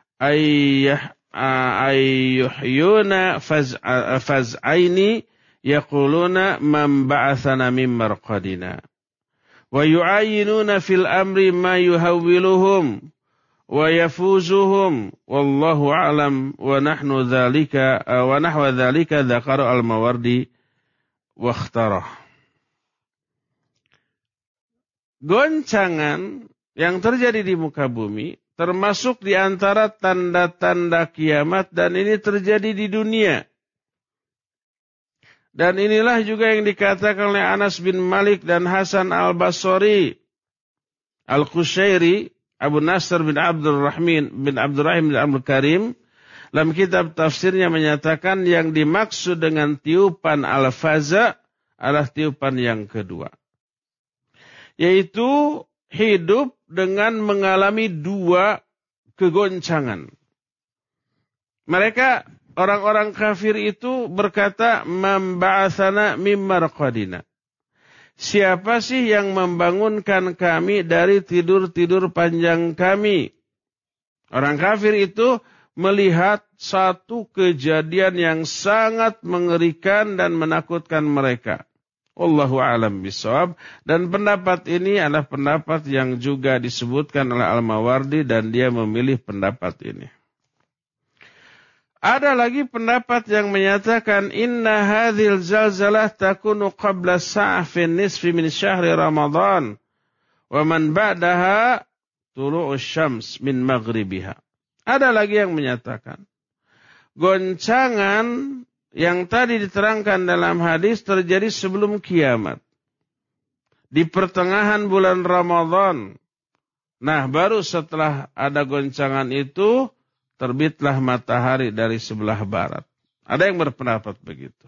ayyuhyuna faz'aini yaquluna man ba'athana min marqadina wa yu'ayyinuna fil amri ma yuhawwiluhum wa yafuzuhum wallahu a'lam wa nahwa dhalika dzakara al-Mawardi wa ikhtarah. Goncangan yang terjadi di muka bumi termasuk di antara tanda-tanda kiamat dan ini terjadi di dunia. Dan inilah juga yang dikatakan oleh Anas bin Malik dan Hasan al-Basri, Al-Qushayri, Abu Nasr bin Abdurrahim bin Abdul Karim, dalam kitab tafsirnya menyatakan yang dimaksud dengan tiupan al-faza adalah tiupan yang kedua. Yaitu hidup dengan mengalami 2 kegoncangan. Mereka orang-orang kafir itu berkata, "Man ba'atsana mim marqadina." Siapa sih yang membangunkan kami dari tidur-tidur panjang kami? Orang kafir itu melihat satu kejadian yang sangat mengerikan dan menakutkan mereka. Wallahu a'lam bishawab. Dan pendapat ini adalah pendapat yang juga disebutkan oleh Al-Mawardi dan dia memilih pendapat ini. Ada lagi pendapat yang menyatakan inna hadhil zalzalah takunu qabla sa'ah fi nisfi min syahri Ramadan wa man ba'daha tulu'us syams min maghribiha. Ada lagi yang menyatakan goncangan yang tadi diterangkan dalam hadis terjadi sebelum kiamat. Di pertengahan bulan Ramadan. Nah, baru setelah ada goncangan itu terbitlah matahari dari sebelah barat. Ada yang berpendapat begitu.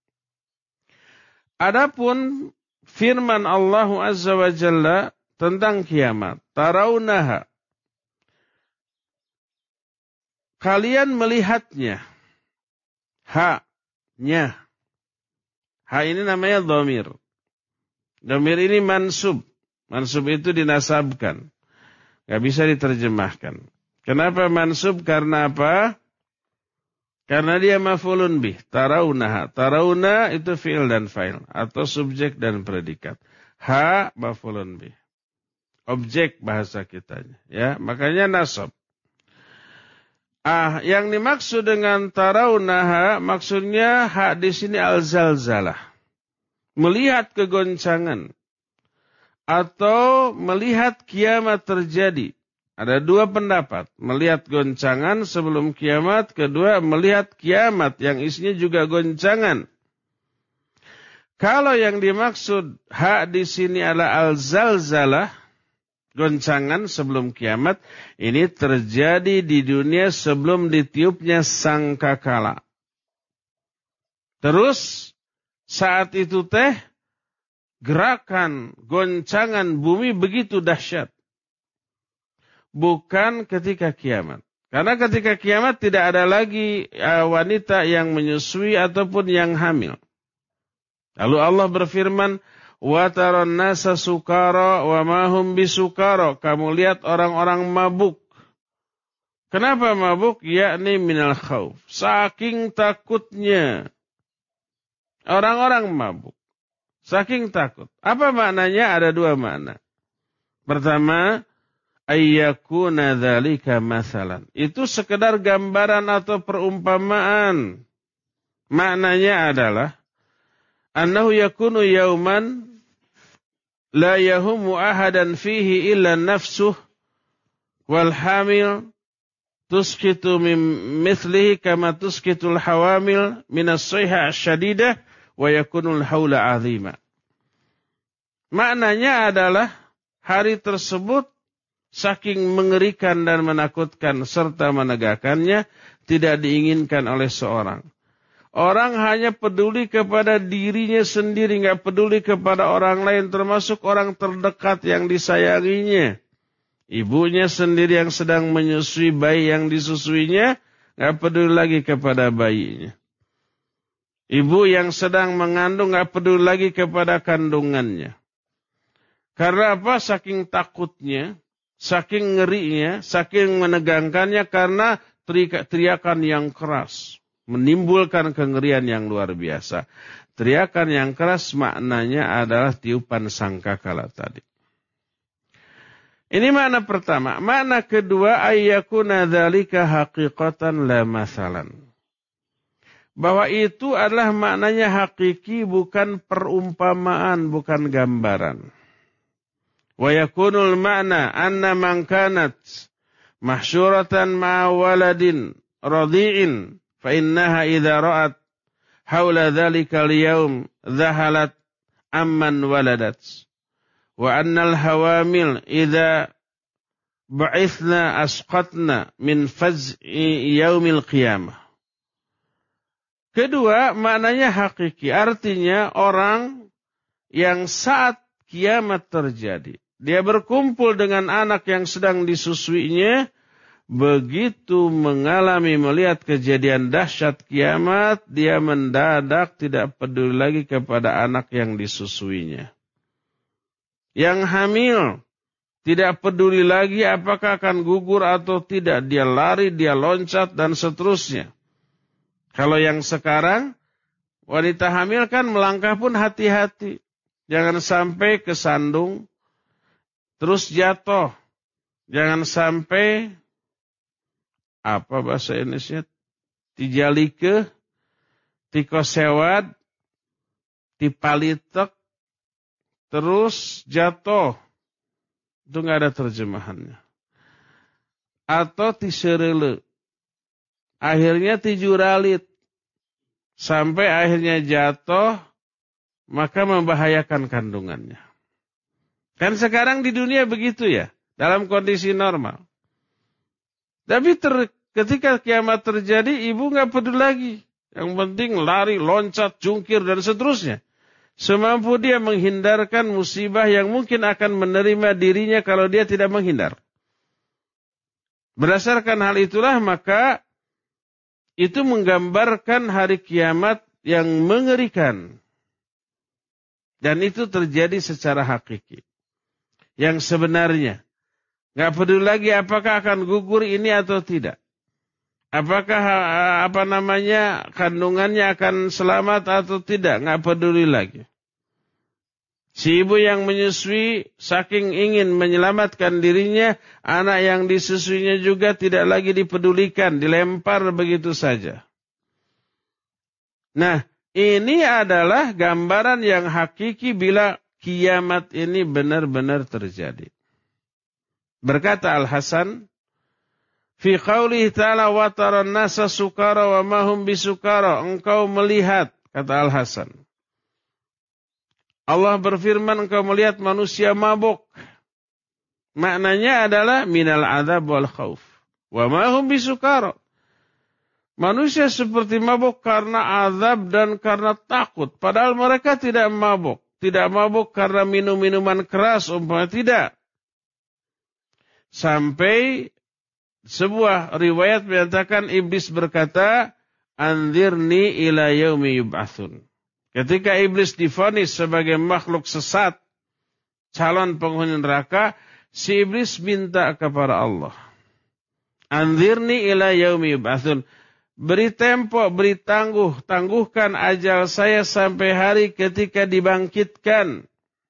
Adapun firman Allah Azza wa Jalla tentang kiamat, tarawunaha. Kalian melihatnya. Ha-nya. Ha ini namanya dhamir. Dhamir ini mansub. Mansub itu dinasabkan. Gak bisa diterjemahkan. Kenapa mansub? Karena apa? Karena dia maf'ulun bih. Tarawunaha. Tarawuna itu fi'il dan fa'il. Atau subjek dan predikat. Ha maf'ulun bih. Objek bahasa kitanya. Ya, makanya nasab. Yang dimaksud dengan tarawunaha, maksudnya ha di sini al-zalzalah. Melihat kegoncangan. Atau melihat kiamat terjadi. Ada 2 pendapat. Melihat goncangan sebelum kiamat. Kedua, melihat kiamat yang isinya juga goncangan. Kalau yang dimaksud hak di sini adalah al-zalzalah, goncangan sebelum kiamat, ini terjadi di dunia sebelum ditiupnya sangkakala. Terus, saat itu gerakan goncangan bumi begitu dahsyat. Bukan ketika kiamat. Karena ketika kiamat tidak ada lagi wanita yang menyusui ataupun yang hamil. Lalu Allah berfirman, "Wa taran nasa sukara wa ma hum bisukara." Kamu lihat orang-orang mabuk. Kenapa mabuk? Yakni minal khauf. Saking takutnya. Orang-orang mabuk. Saking takut. Apa maknanya? Ada 2 makna. Pertama, ayyakuna dzalika masalan. Itu sekedar gambaran atau perumpamaan. Maknanya adalah annahu yakunu yauman la yahumu ahadan fihi illa nafsuh wal hamil tusqitu min mithlihi kama tusqitul hawamil min as-sayha asy-syadidah wa yakunul haula 'azima. Maknanya adalah hari tersebut saking mengerikan dan menakutkan serta menegakkannya tidak diinginkan oleh seorang. Orang hanya peduli kepada dirinya sendiri, nggak peduli kepada orang lain, termasuk orang terdekat yang disayanginya. Ibunya sendiri yang sedang menyusui bayi yang disusuinya, nggak peduli lagi kepada bayinya. Ibu yang sedang mengandung nggak peduli lagi kepada kandungannya. Karena apa? Saking takutnya, saking ngerinya, saking menegangkannya karena teriakan yang keras. Menimbulkan kengerian yang luar biasa. Teriakan yang keras maknanya adalah tiupan sangkakala tadi. Ini makna pertama. Makna kedua, ayyakuna dzalika haqiqatan la masalan. Bahwa itu adalah maknanya hakiki, bukan perumpamaan, bukan gambaran. Wa yakunul ma'na anna man kanat mahsyuratan ma'a waladin radhi'in fa innaha idza ra'at haula dzalika al-yawm dhahalat amman waladat. Wa annal hawamil idza ba'ithna asqatna min faz'i yaumil qiyamah. Kedua, maknanya hakiki. Artinya orang yang saat kiamat terjadi, dia berkumpul dengan anak yang sedang disusuinya, begitu mengalami melihat kejadian dahsyat kiamat, dia mendadak tidak peduli lagi kepada anak yang disusuinya. Yang hamil tidak peduli lagi apakah akan gugur atau tidak. Dia lari, dia loncat, dan seterusnya. Kalau yang sekarang, wanita hamil kan melangkah pun hati-hati. Jangan sampai kesandung, terus jatuh. Jangan sampai, apa bahasa Indonesia, tijalike, tikosewad, tipalitek, terus jatuh. Itu nggak ada terjemahannya. Atau tiserele. Akhirnya tijuralit. Sampai akhirnya jatuh, maka membahayakan kandungannya. Kan sekarang di dunia begitu ya. Dalam kondisi normal. Tapi ketika kiamat terjadi, ibu nggak peduli lagi. Yang penting lari, loncat, jungkir, dan seterusnya. Semampu dia menghindarkan musibah yang mungkin akan menerima dirinya kalau dia tidak menghindar. Berdasarkan hal itulah maka itu menggambarkan hari kiamat yang mengerikan. Dan itu terjadi secara hakiki. Yang sebenarnya. Nggak peduli lagi apakah akan gugur ini atau tidak. Apakah kandungannya akan selamat atau tidak. Nggak peduli lagi. Si ibu yang menyusui saking ingin menyelamatkan dirinya, anak yang disusuinya juga tidak lagi dipedulikan, dilempar begitu saja. Nah, ini adalah gambaran yang hakiki bila kiamat ini benar-benar terjadi. Berkata Al-Hasan, fi qaulihi ta'ala wa taran nasa sukara wa ma hum bisukara, engkau melihat, kata Al-Hasan. Allah berfirman engkau melihat manusia mabuk. Maknanya adalah minal adzab wal khauf. Wa ma hum bisukara. Manusia seperti mabuk karena azab dan karena takut. Padahal mereka tidak mabuk. Tidak mabuk karena minum-minuman keras umpamanya, tidak. Sampai sebuah riwayat menyatakan iblis berkata, anzirni ila yaumi yub'atsun. Ketika iblis divonis sebagai makhluk sesat, calon penghuni neraka, si iblis minta kepada Allah. Anzirni ila yaumi yub'atsun. Beri tempo, beri tangguhkan ajal saya sampai hari ketika dibangkitkan.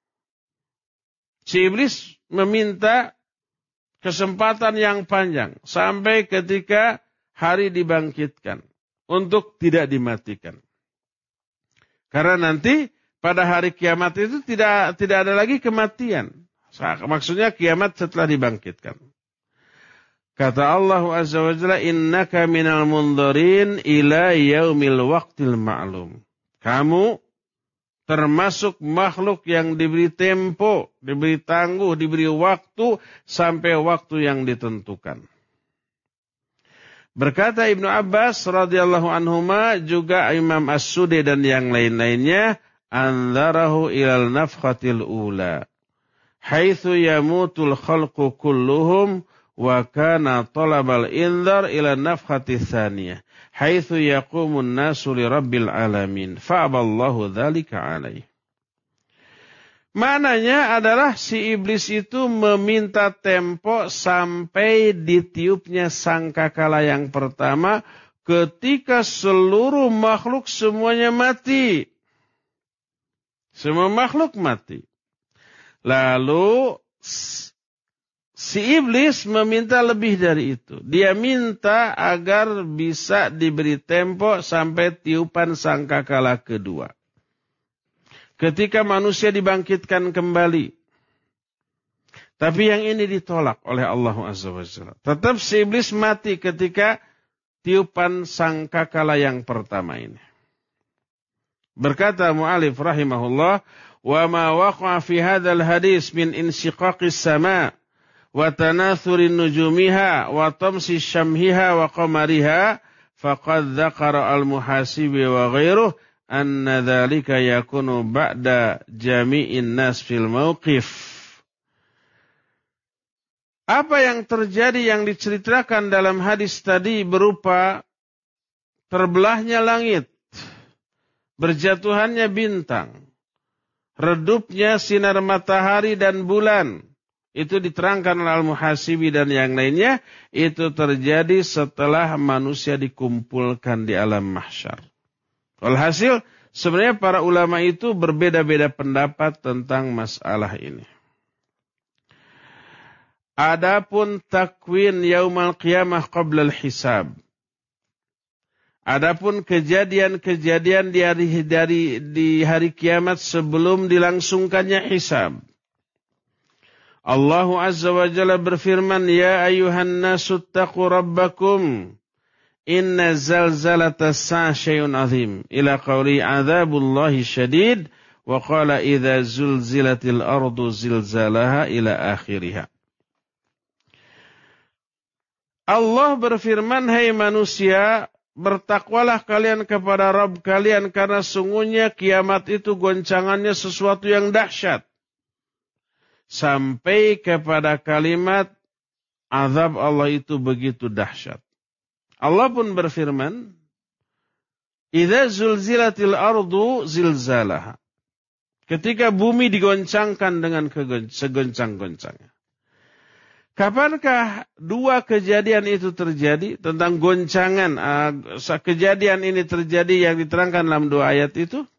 Si iblis meminta kesempatan yang panjang sampai ketika hari dibangkitkan untuk tidak dimatikan. Karena nanti pada hari kiamat itu tidak ada lagi kematian. Maksudnya kiamat setelah dibangkitkan. Kata Allah Azza wa Jalla, innaka minal mundharin ila yaumil waqtil ma'lum. Kamu termasuk makhluk yang diberi tempo, diberi tangguh, diberi waktu sampai waktu yang ditentukan. Berkata Ibnu Abbas radhiyallahu anhuma, juga Imam As-Sudi dan yang lain-lainnya, anzarahu ilal nafkhatil ula, haitsu yamutul khalqu kulluhum, wa kana talabal inzar ila nafkhati tsaniyah, haitsu yaqumun nasu li rabbil alamin, fa'aballahu dzalika alaih. Maknanya adalah si iblis itu meminta tempo sampai ditiupnya sangkakala yang pertama ketika seluruh makhluk semuanya mati. Semua makhluk mati. Lalu si iblis meminta lebih dari itu. Dia minta agar bisa diberi tempo sampai tiupan sangkakala kedua. Ketika manusia dibangkitkan kembali. Tapi yang ini ditolak oleh Allah Azza wa Jalla. Tetap si iblis mati ketika tiupan sangkakala yang pertama ini. Berkata mu'alif rahimahullah, wa ma waqa'a fi hadzal hadis min insyiqaqis sama' wa tanathurin nujumiha wa tamsi syamhiha wa qamariha, faqad dzakara al-muhasibi wa ghairuh anna dzalika yakunu ba'da jami'in nas fil mauqif. Apa yang terjadi yang diceritakan dalam hadis tadi berupa terbelahnya langit, berjatuhannya bintang, redupnya sinar matahari dan bulan, itu diterangkan oleh Al-Muhasibi dan yang lainnya, itu terjadi setelah manusia dikumpulkan di alam mahsyar. Walhasil, sebenarnya para ulama itu berbeda-beda pendapat tentang masalah ini. Adapun takwin yaumal qiyamah qabla al-hisab. Adapun kejadian-kejadian di hari kiamat sebelum dilangsungkannya hisab. Allah Azza wa Jalla berfirman, ya ayuhan nasu taqu rabbakum. Inna zalzalata as-sa'a syai'un azim. Ila qawli adzabullahi syadid. Wa qala idza zulzilatil ardu zilzalaha ila akhiriha. Allah berfirman, hai manusia, bertakwalah kalian kepada Rabb kalian, karena sungguhnya kiamat itu goncangannya sesuatu yang dahsyat. Sampai kepada kalimat azab Allah itu begitu dahsyat. Allah pun berfirman, idza zulzilatil ardu zilzalaha. Ketika bumi digoncangkan dengan segoncang-goncangnya. Kapankah dua kejadian itu terjadi? Tentang goncangan, kejadian ini terjadi yang diterangkan dalam dua ayat itu.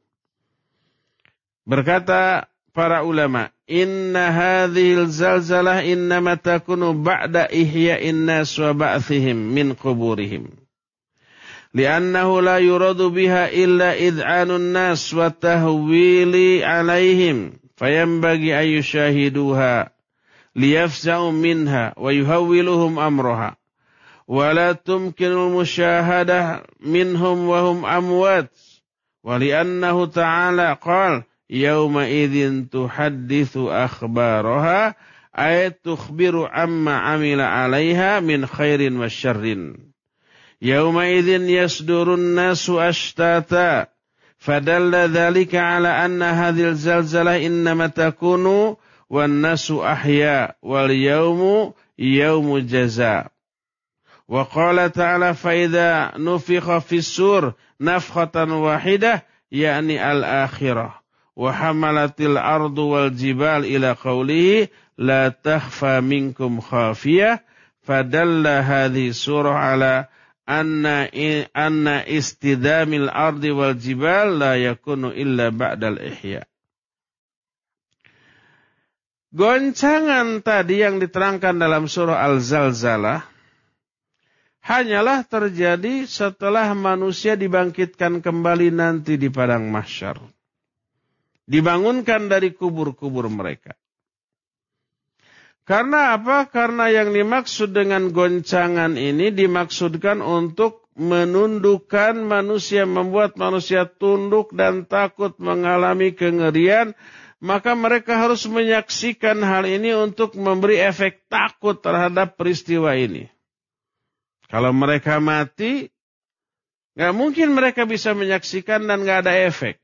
Berkata para ulama, inna hadhil zalzalah innama takunu ba'da ihya'in nas wa ba'thihim min quburihim. Li'annahu la yuradu biha illa id'anun nas wa tahwili alaihim. Fayambagi ayyushahiduha liyafza'u minha wa yuhawwiluhum amraha. Wa la tumkinul musyahadah minhum wa hum amwat. Wa li'annahu ta'ala qala yauma idzin tuhadditsu akhbaraha ay tukhbiru amma amila 'alaiha min khairin wa syarrin. Yauma idzin yasdurun nasu ashtata fadalla dzalika 'ala anna hadhil zalzalah innama takunu wan nasu ahya wal yaumu yaumu jaza. Wa qala ta'ala fa idza nufikha fis sur nafkhatan wahidah yakni al-akhirah. وحملت الأرض والجبال إلى قوله لا تخفى منكم خافية فدل هذه السورة على أن استدام الأرض والجبال لا يكون إلا بعد الإحياء. Goncangan tadi yang diterangkan dalam surah Al-Zalzalah hanyalah terjadi setelah manusia dibangkitkan kembali nanti di padang mahsyar. Dibangunkan dari kubur-kubur mereka. Karena apa? Karena yang dimaksud dengan goncangan ini dimaksudkan untuk menundukkan manusia, membuat manusia tunduk dan takut mengalami kengerian, maka mereka harus menyaksikan hal ini untuk memberi efek takut terhadap peristiwa ini. Kalau mereka mati, nggak mungkin mereka bisa menyaksikan dan nggak ada efek.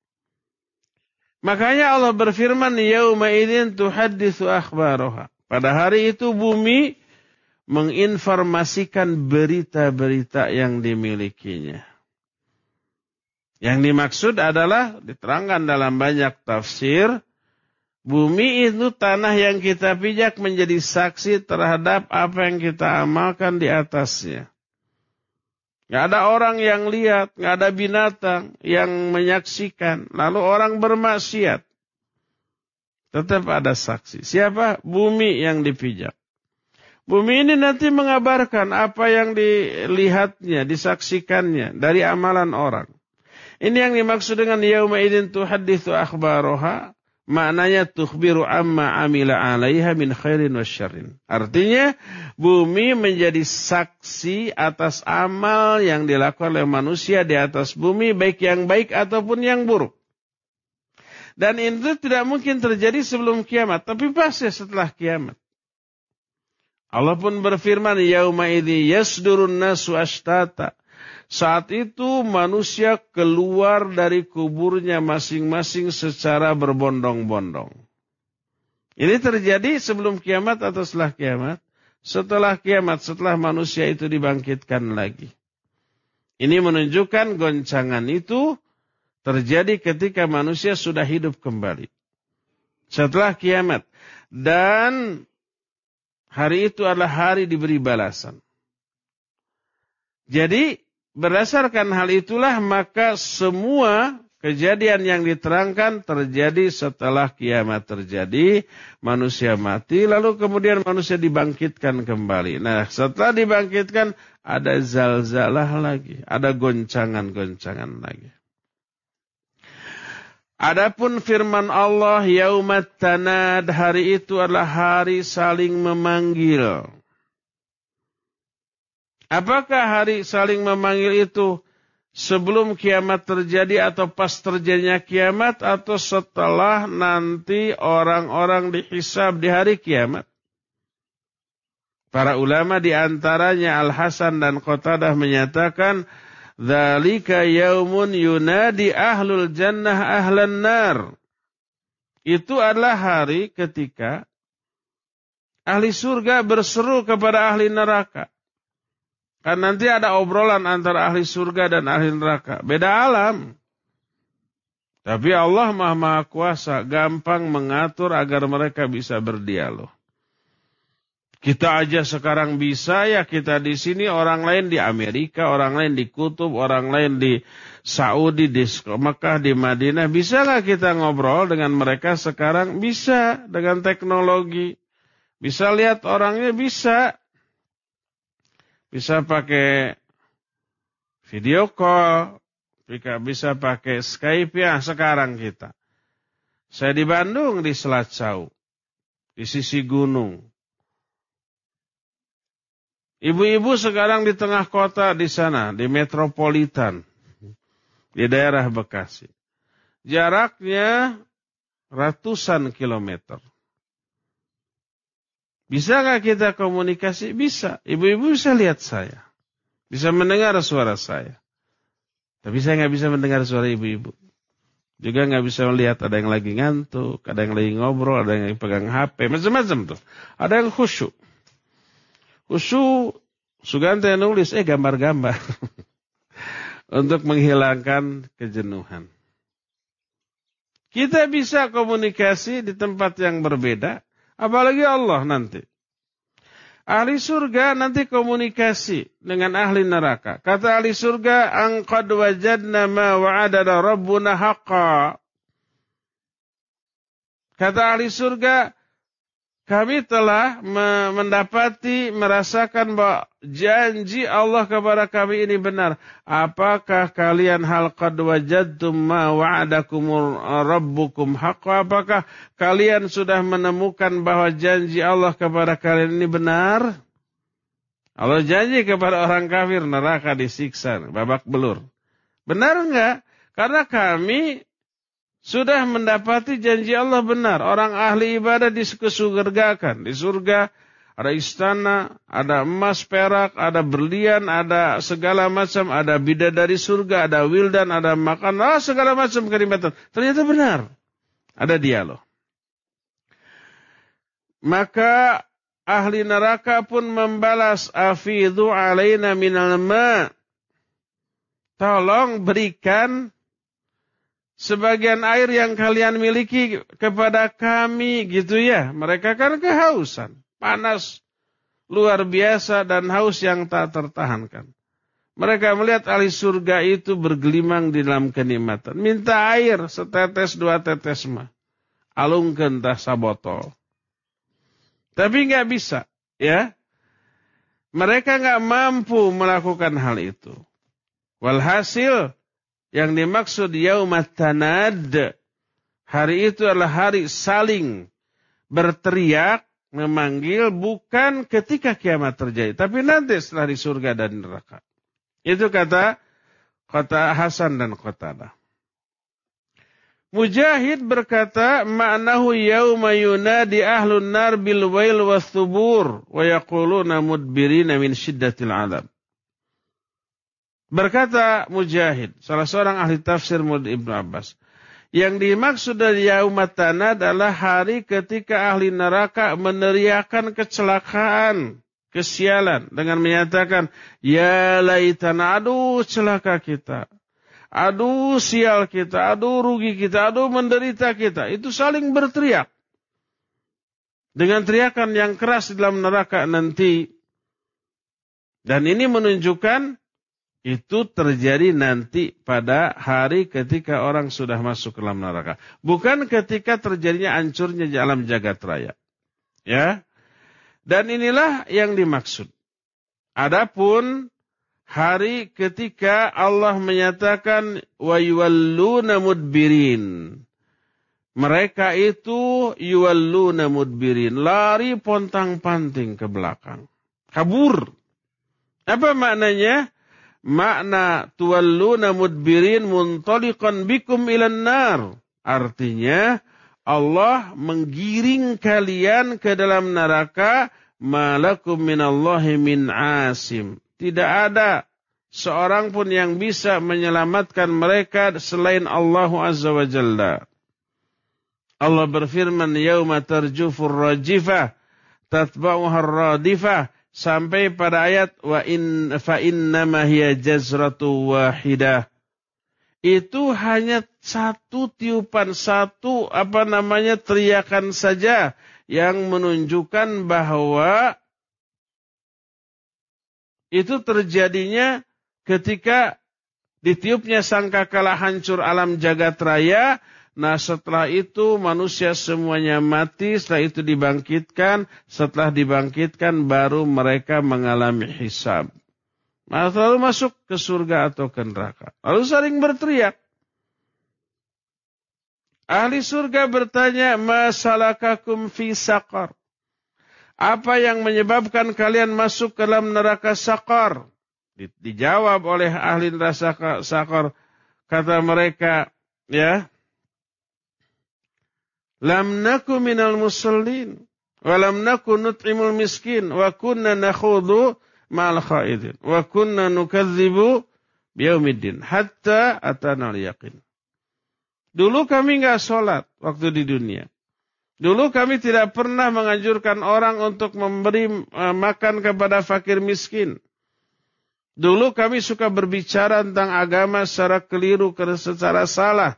Makanya Allah berfirman, yauma idzin tuhadditsu akhbaraha. Pada hari itu bumi menginformasikan berita-berita yang dimilikinya. Yang dimaksud adalah, diterangkan dalam banyak tafsir, bumi itu tanah yang kita pijak menjadi saksi terhadap apa yang kita amalkan di atasnya. Gak ada orang yang lihat, gak ada binatang yang menyaksikan, lalu orang bermaksiat. Tetap ada saksi. Siapa? Bumi yang dipijak. Bumi ini nanti mengabarkan apa yang dilihatnya, disaksikannya dari amalan orang. Ini yang dimaksud dengan yauma idzin tuhadditsu akhbaraha, maknanya tukhbiru amma amila 'alaiha min khairin wasyarrin. Artinya bumi menjadi saksi atas amal yang dilakukan oleh manusia di atas bumi, baik yang baik ataupun yang buruk. Dan itu tidak mungkin terjadi sebelum kiamat, tapi pasti setelah kiamat. Allah pun berfirman, yauma idzi yasdurun nasu ashtata. Saat itu manusia keluar dari kuburnya masing-masing secara berbondong-bondong. Ini terjadi sebelum kiamat atau setelah kiamat? Setelah kiamat, setelah manusia itu dibangkitkan lagi. Ini menunjukkan goncangan itu terjadi ketika manusia sudah hidup kembali. Setelah kiamat. Dan hari itu adalah hari diberi balasan. Jadi, berdasarkan hal itulah maka semua kejadian yang diterangkan terjadi setelah kiamat terjadi, manusia mati, lalu kemudian manusia dibangkitkan kembali. Nah, setelah dibangkitkan ada zalzalah lagi, ada goncangan-goncangan lagi. Adapun firman Allah, yaumat tanad, hari itu adalah hari saling memanggil. Apakah hari saling memanggil itu sebelum kiamat terjadi atau pas terjadinya kiamat atau setelah nanti orang-orang dihisab di hari kiamat? Para ulama di antaranya Al-Hasan dan Qatadah menyatakan, dzalika yaumun yunadi ahlul jannah ahlan nar. Itu adalah hari ketika ahli surga berseru kepada ahli neraka. Kan nanti ada obrolan antara ahli surga dan ahli neraka. Beda alam. Tapi Allah Maha Kuasa, gampang mengatur agar mereka bisa berdialog. Kita aja sekarang bisa, ya kita di sini, orang lain di Amerika, orang lain di Kutub, orang lain di Saudi, di Mekah, di Madinah. Bisa nggak kita ngobrol dengan mereka sekarang? Bisa, dengan teknologi. Bisa lihat orangnya, bisa. Bisa pakai video call, bisa pakai Skype ya sekarang kita. Saya di Bandung, di Selat Sau, di sisi gunung. Ibu-ibu sekarang di tengah kota di sana, di metropolitan, di daerah Bekasi. Jaraknya ratusan kilometer. Bisa nggak kita komunikasi? Bisa. Ibu-ibu bisa lihat saya. Bisa mendengar suara saya. Tapi saya nggak bisa mendengar suara ibu-ibu. Juga nggak bisa melihat ada yang lagi ngantuk, ada yang lagi ngobrol, ada yang pegang HP, macam-macam tuh. Ada yang khusyuk. Khusyuk, Sugante nulis, gambar-gambar. Untuk menghilangkan kejenuhan. Kita bisa komunikasi di tempat yang berbeda. Apalagi Allah nanti. Ahli surga nanti komunikasi dengan ahli neraka. Kata ahli surga, "Anqad wajadna ma wa'adana rabbuna haqqa." Kata ahli surga, kami telah mendapati, merasakan bahwa janji Allah kepada kami ini benar. Apakah kalian hal qad wajadtum ma wa'adakumur rabbukum haqqa? Apakah kalian sudah menemukan bahwa janji Allah kepada kalian ini benar? Allah janji kepada orang kafir neraka disiksa, babak belur. Benar enggak? Karena kami sudah mendapati janji Allah benar. Orang ahli ibadah dikesurgakan. Di surga ada istana, ada emas, perak, ada berlian, ada segala macam. Ada bidadari surga, ada wildan, ada makanan, segala macam kenikmatan. Ternyata benar. Ada dialog. Maka ahli neraka pun membalas, afidhu alaina minal ma. Tolong berikan sebagian air yang kalian miliki kepada kami, gitu ya. Mereka kan kehausan, panas luar biasa dan haus yang tak tertahankan. Mereka melihat ahli surga itu bergelimang di dalam kenikmatan. Minta air setetes dua tetes mah. Alungkeun tah sabotol. Tapi enggak bisa, ya. Mereka enggak mampu melakukan hal itu. Walhasil yang dimaksud yaumat tanad, hari itu adalah hari saling berteriak, memanggil, bukan ketika kiamat terjadi, tapi nanti setelah di surga dan neraka. Itu kata Hasan dan Qatadah. Mujahid berkata, ma'nahu yauma yunadi ahlun nar bil wail wathubur wa yaquluna mudbirina min syiddatil adab. Berkata Mujahid, salah seorang ahli tafsir Ibnu Abbas, yang dimaksud dari yaumat tanad adalah hari ketika ahli neraka meneriakan kecelakaan, kesialan dengan menyatakan, ya laitana, aduh celaka kita. Aduh sial kita, aduh rugi kita, aduh menderita kita. Itu saling berteriak. Dengan teriakan yang keras di dalam neraka nanti. Dan ini menunjukkan itu terjadi nanti pada hari ketika orang sudah masuk ke dalam neraka. Bukan ketika terjadinya hancurnya alam jagat raya. Ya. Dan inilah yang dimaksud. Adapun hari ketika Allah menyatakan wa yuwalluna mudbirin. Mereka itu yuwalluna mudbirin, lari pontang-panting ke belakang. Kabur. Apa maknanya? Makna tuwalluna mudbirin muntaliqan bikum ilan nar. Artinya Allah menggiring kalian ke dalam neraka, malakum minallahi min asim. Tidak ada seorang pun yang bisa menyelamatkan mereka selain Allah Azza wa Jalla. Allah berfirman, yauma tarjufur rajifah tatba'uhar radifah, sampai pada ayat fa innama hiya jazratu wahidah. Itu hanya satu tiupan, satu teriakan saja yang menunjukkan bahwa itu terjadinya ketika ditiupnya sangkakala hancur alam jagat raya. Nah setelah itu manusia semuanya mati, setelah itu dibangkitkan. Setelah dibangkitkan baru mereka mengalami hisab. Lalu masuk ke surga atau ke neraka. Lalu saling berteriak. Ahli surga bertanya, ma salakakum fi saqar. Apa yang menyebabkan kalian masuk ke dalam neraka Saqar? Dijawab oleh ahli neraka Saqar. Kata mereka, ya, lam naku minal musallin, wa lam naku nut'imul miskin, wa kunna nakhudu ma'al khaidin, wa kunna nukadzibu biyaumiddin, hatta atana al-yaqin. Dulu kami enggak sholat waktu di dunia. Dulu kami tidak pernah menganjurkan orang untuk memberi makan kepada fakir miskin. Dulu kami suka berbicara tentang agama secara keliru, secara salah.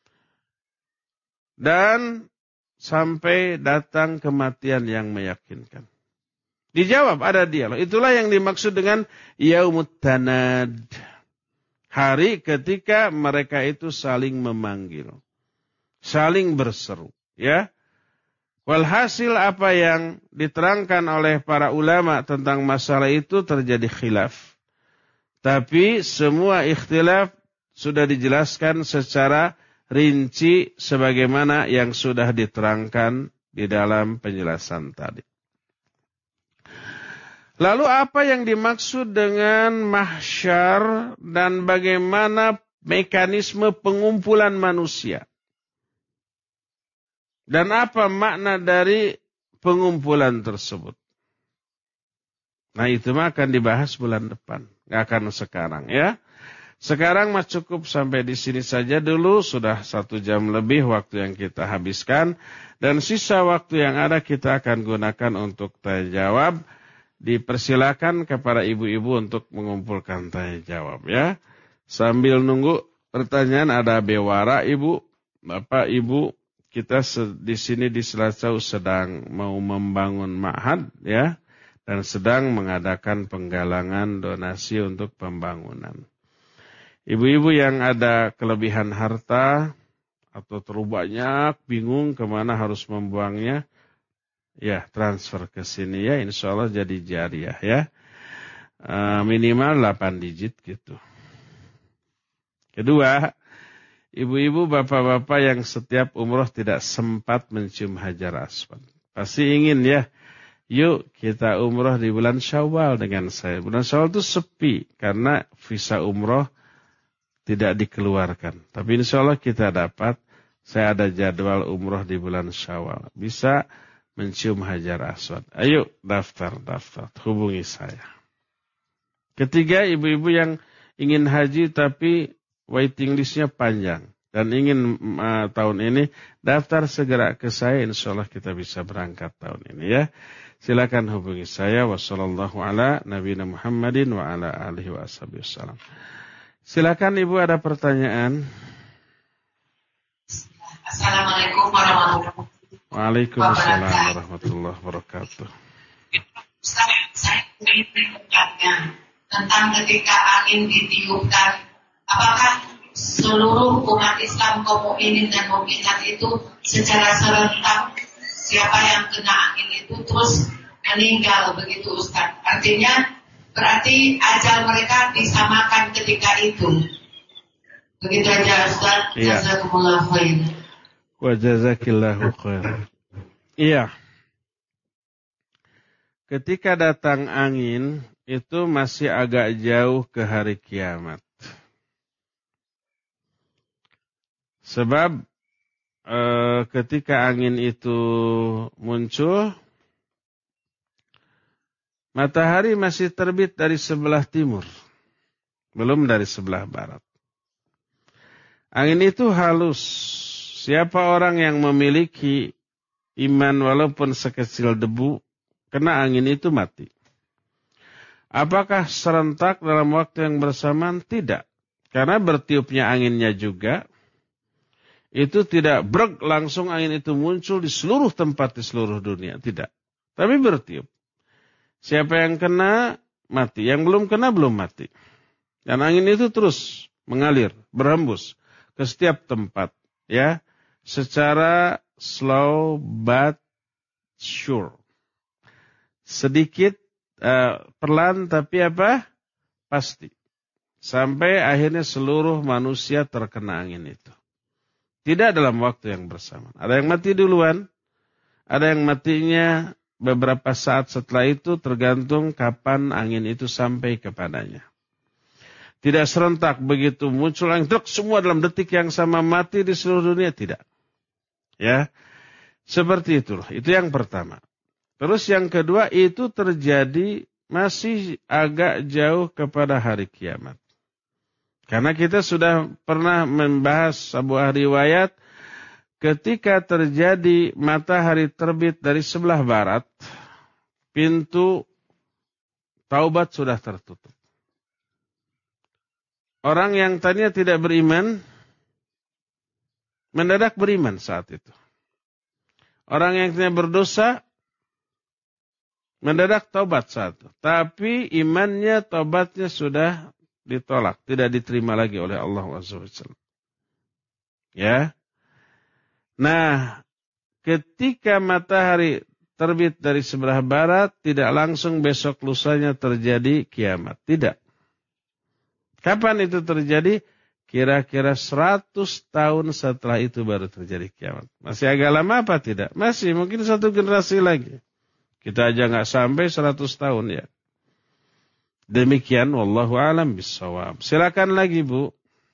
Dan sampai datang kematian yang meyakinkan. Dijawab, ada dialog. Itulah yang dimaksud dengan yaumut tanad. Hari ketika mereka itu saling memanggil. Saling berseru. Ya. Walhasil apa yang diterangkan oleh para ulama tentang masalah itu terjadi khilaf. Tapi semua ikhtilaf sudah dijelaskan secara rinci sebagaimana yang sudah diterangkan di dalam penjelasan tadi. Lalu apa yang dimaksud dengan mahsyar dan bagaimana mekanisme pengumpulan manusia? Dan apa makna dari pengumpulan tersebut? Nah itu mah akan dibahas bulan depan. Nggak akan sekarang ya. Sekarang mah cukup sampai di sini saja dulu. Sudah 1 jam lebih waktu yang kita habiskan. Dan sisa waktu yang ada kita akan gunakan untuk tanya jawab. Dipersilakan kepada ibu-ibu untuk mengumpulkan tanya jawab ya. Sambil nunggu pertanyaan ada bewara ibu, bapak ibu, kita di sini di Selasau sedang mau membangun ma'had ya dan sedang mengadakan penggalangan donasi untuk pembangunan. Ibu-ibu yang ada kelebihan harta atau terlalu banyak bingung kemana harus membuangnya. Ya, transfer ke sini ya, insya Allah jadi jariah ya. Minimal 8 digit gitu. Kedua, ibu-ibu, bapak-bapak yang setiap umroh tidak sempat mencium Hajar Aswad. Pasti ingin ya, yuk kita umroh di bulan Syawal dengan saya. Bulan Syawal itu sepi, karena visa umroh tidak dikeluarkan. Tapi insya Allah kita dapat, saya ada jadwal umroh di bulan Syawal. Bisa mencium Hajar Aswad. Ayo daftar, hubungi saya. Ketiga, ibu-ibu yang ingin haji tapi waiting listnya panjang dan ingin tahun ini daftar segera ke saya, insya Allah kita bisa berangkat tahun ini ya. Silakan hubungi saya. Wassallallahu ala nabiyina Muhammadin wa ala alihi wasallam. Silakan ibu, ada pertanyaan. Assalamualaikum warahmatullahi wabarakatuh. Waalaikumsalam warahmatullahi wabarakatuh. Ustaz, saya ingin bertanya tentang ketika angin ditiupkan, apakah seluruh umat Islam, kaum mukminin dan mukminat itu secara serentak siapa yang kena angin itu terus meninggal begitu Ustaz? Artinya berarti ajal mereka disamakan ketika itu. Begitu aja Ustaz. Jazakumullah khairan. Wa jazakillahu khair. Iya. Ketika datang angin itu masih agak jauh ke hari kiamat. Sebab ketika angin itu muncul, matahari masih terbit dari sebelah timur, belum dari sebelah barat. Angin itu halus. Siapa orang yang memiliki iman walaupun sekecil debu, kena angin itu mati. Apakah serentak dalam waktu yang bersamaan? Tidak. Karena bertiupnya anginnya juga, itu tidak brek langsung angin itu muncul di seluruh tempat di seluruh dunia. Tidak. Tapi bertiup. Siapa yang kena, mati. Yang belum kena, belum mati. Dan angin itu terus mengalir, berhembus ke setiap tempat. Ya. Secara slow but sure. Sedikit perlahan tapi apa? Pasti. Sampai akhirnya seluruh manusia terkena angin itu. Tidak dalam waktu yang bersamaan. Ada yang mati duluan. Ada yang matinya beberapa saat setelah itu, tergantung kapan angin itu sampai kepadanya. Tidak serentak begitu muncul angin truk semua dalam detik yang sama mati di seluruh dunia. Tidak. Ya, seperti itulah. Itu yang pertama. Terus yang kedua, itu terjadi masih agak jauh kepada hari kiamat. Karena kita sudah pernah membahas sebuah riwayat, ketika terjadi matahari terbit dari sebelah barat, pintu taubat sudah tertutup. Orang yang tadinya tidak beriman, mendadak beriman saat itu. Orang yang tadinya berdosa, mendadak taubat saat itu. Tapi imannya, taubatnya sudah ditolak. Tidak diterima lagi oleh Allah SWT. Ya. Nah, ketika matahari terbit dari sebelah barat, tidak langsung besok lusanya terjadi kiamat. Tidak. Kapan itu terjadi? Kira-kira 100 tahun setelah itu baru terjadi kiamat. Masih agak lama apa tidak? Masih, mungkin 1 generasi lagi. Kita aja nggak sampai 100 tahun ya. Demikian wallahu a'lam bissawab. Silakan lagi, Bu.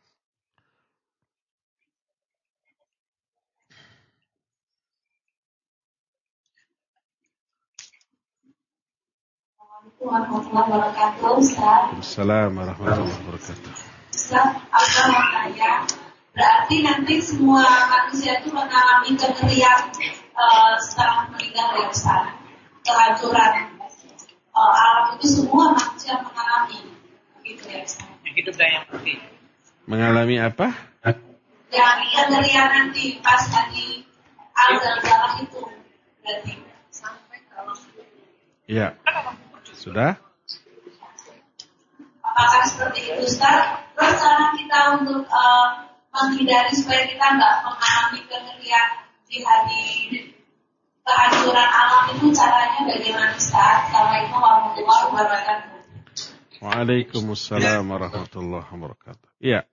Warahmatullahi wabarakatuh, Ustaz. Assalamualaikum warahmatullahi wabarakatuh. Ustaz, aku mau tanya, berarti nanti semua manusia itu mengalami kematian setelah meninggal ya Ustaz? Kehancuran alam itu semua manusia mengalami, begitu ya Ustaz? Hidup dan yang mati. Mengalami apa? Yang kalian nanti pas tadi al-zalzalah itu berarti sampai kalau Ya. Sudah? apakah seperti itu Ustaz? Terus cara kita untuk menghindari supaya kita nggak mengalami kengerian di hari kehancuran alam itu caranya bagaimana Ustaz? Assalamualaikum warahmatullahi wabarakatuh. Waalaikumsalam warahmatullahi wabarakatuh. Ya.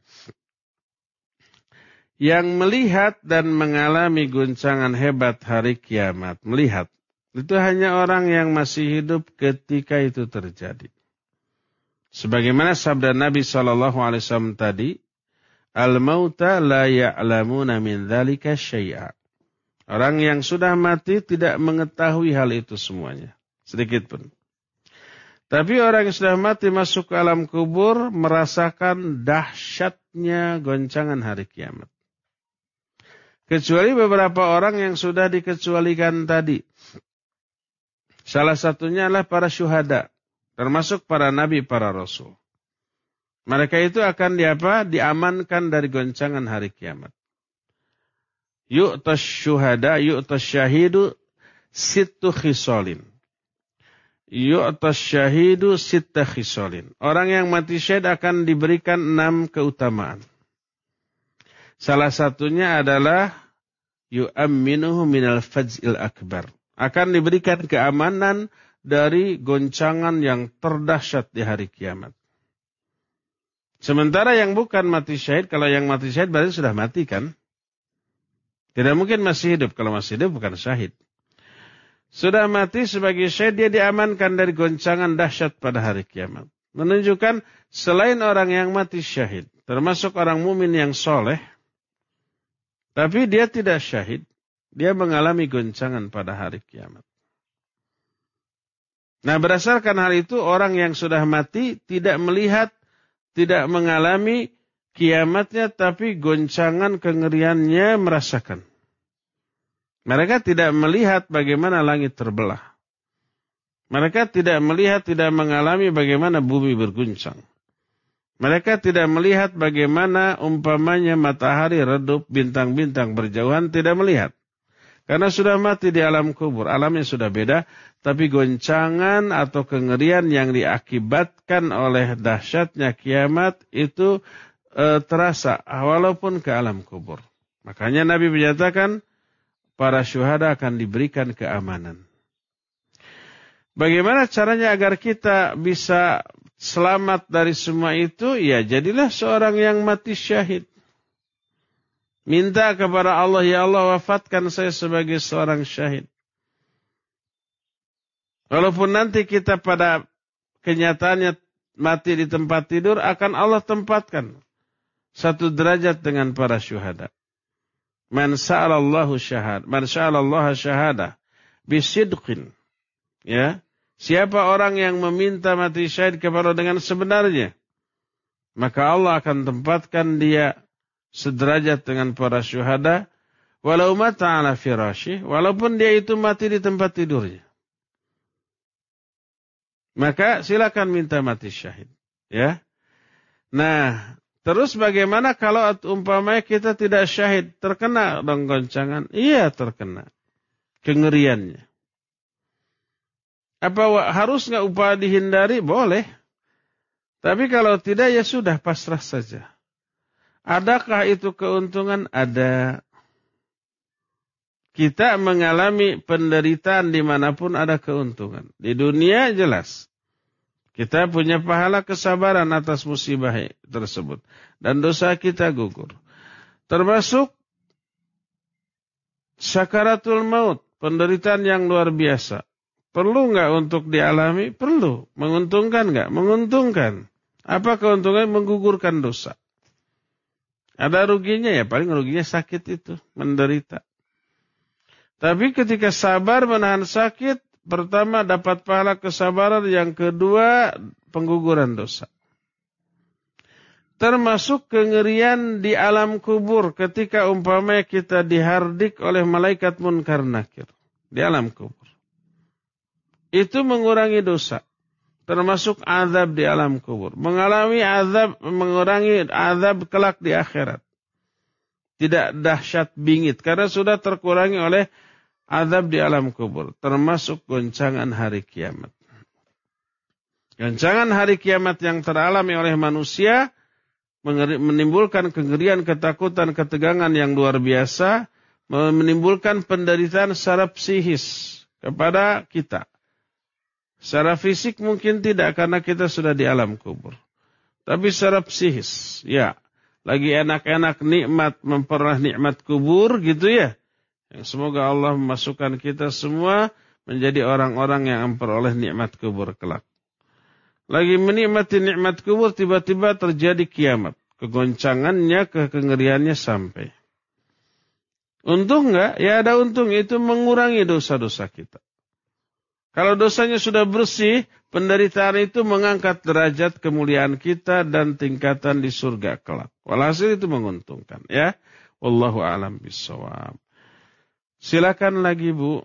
Yang melihat dan mengalami guncangan hebat hari kiamat, melihat, itu hanya orang yang masih hidup ketika itu terjadi. Sebagaimana sabda Nabi SAW tadi, Al-mauta la ya'lamuna min dzalika syai'a. Orang yang sudah mati tidak mengetahui hal itu semuanya. Sedikit pun. Tapi orang yang sudah mati masuk ke alam kubur merasakan dahsyatnya goncangan hari kiamat. Kecuali beberapa orang yang sudah dikecualikan tadi. Salah satunya adalah para syuhada, termasuk para nabi, para rasul. Mereka itu akan diamankan dari goncangan hari kiamat. Yu'tas syuhada, yu'tas syahidu, sittu khisalin. Yu'tas syahidu, sitta khisalin. Orang yang mati syahid akan diberikan 6 keutamaan. Salah satunya adalah yu'amminuhu minal faj'il akbar. Akan diberikan keamanan dari goncangan yang terdahsyat di hari kiamat. Sementara yang bukan mati syahid, kalau yang mati syahid berarti sudah mati kan? Tidak mungkin masih hidup, kalau masih hidup bukan syahid. Sudah mati sebagai syahid, dia diamankan dari goncangan dahsyat pada hari kiamat. Menunjukkan selain orang yang mati syahid, termasuk orang mumin yang soleh, tapi dia tidak syahid, dia mengalami goncangan pada hari kiamat. Nah, berdasarkan hal itu, orang yang sudah mati tidak melihat, tidak mengalami kiamatnya, tapi goncangan kengeriannya merasakan. Mereka tidak melihat bagaimana langit terbelah. Mereka tidak melihat, tidak mengalami bagaimana bumi berguncang. Mereka tidak melihat bagaimana umpamanya matahari redup, bintang-bintang berjauhan, tidak melihat. Karena sudah mati di alam kubur, alamnya sudah beda, tapi goncangan atau kengerian yang diakibatkan oleh dahsyatnya kiamat itu terasa walaupun ke alam kubur. Makanya Nabi menyatakan para syuhada akan diberikan keamanan. Bagaimana caranya agar kita bisa selamat dari semua itu? Ya, jadilah seorang yang mati syahid. Minta kepada Allah, ya Allah wafatkan saya sebagai seorang syahid. Walaupun nanti kita pada kenyataannya mati di tempat tidur, akan Allah tempatkan satu derajat dengan para syuhada. Man sa'alallahu syahad, man sa'alallaha syahada bisidqin. Ya, siapa orang yang meminta mati syahid kepada dengan sebenarnya, maka Allah akan tempatkan dia sederajat dengan para syuhada, walau mata ala firasyih, walaupun dia itu mati di tempat tidurnya. Maka silakan minta mati syahid. Ya. Nah, terus bagaimana kalau umpamanya kita tidak syahid, terkena dong goncangan? Iya, terkena kengeriannya. Apa harus nggak upaya dihindari? Boleh. Tapi kalau tidak, ya sudah, pasrah saja. Adakah itu keuntungan? Ada. Kita mengalami penderitaan dimanapun ada keuntungan. Di dunia jelas. Kita punya pahala kesabaran atas musibah tersebut. Dan dosa kita gugur. Termasuk sakaratul maut. Penderitaan yang luar biasa. Perlu nggak untuk dialami? Perlu. Menguntungkan nggak? Menguntungkan. Apa keuntungan? Menggugurkan dosa. Ada ruginya ya, paling ruginya sakit itu, menderita. Tapi ketika sabar menahan sakit, pertama dapat pahala kesabaran, yang kedua pengguguran dosa. Termasuk kengerian di alam kubur ketika umpamanya kita dihardik oleh malaikat munkar nakir di alam kubur. Itu mengurangi dosa. Termasuk azab di alam kubur. Mengalami azab, mengurangi azab kelak di akhirat. Tidak dahsyat bingit karena sudah terkurangi oleh azab di alam kubur. Termasuk goncangan hari kiamat. Goncangan hari kiamat yang teralami oleh manusia menimbulkan kengerian, ketakutan, ketegangan yang luar biasa, menimbulkan penderitaan secara psikis kepada kita. Secara fisik mungkin tidak karena kita sudah di alam kubur. Tapi secara psikis, ya, lagi enak-enak nikmat, memperoleh nikmat kubur gitu ya. Semoga Allah memasukkan kita semua menjadi orang-orang yang memperoleh nikmat kubur kelak. Lagi menikmati nikmat kubur, tiba-tiba terjadi kiamat. Kegoncangannya, kekengeriannya sampai. Untung enggak? Ya ada untung, itu mengurangi dosa-dosa kita. Kalau dosanya sudah bersih, penderitaan itu mengangkat derajat kemuliaan kita dan tingkatan di surga kelak. Walhasil itu menguntungkan ya. Wallahu a'lam bishawab. Silakan lagi Bu.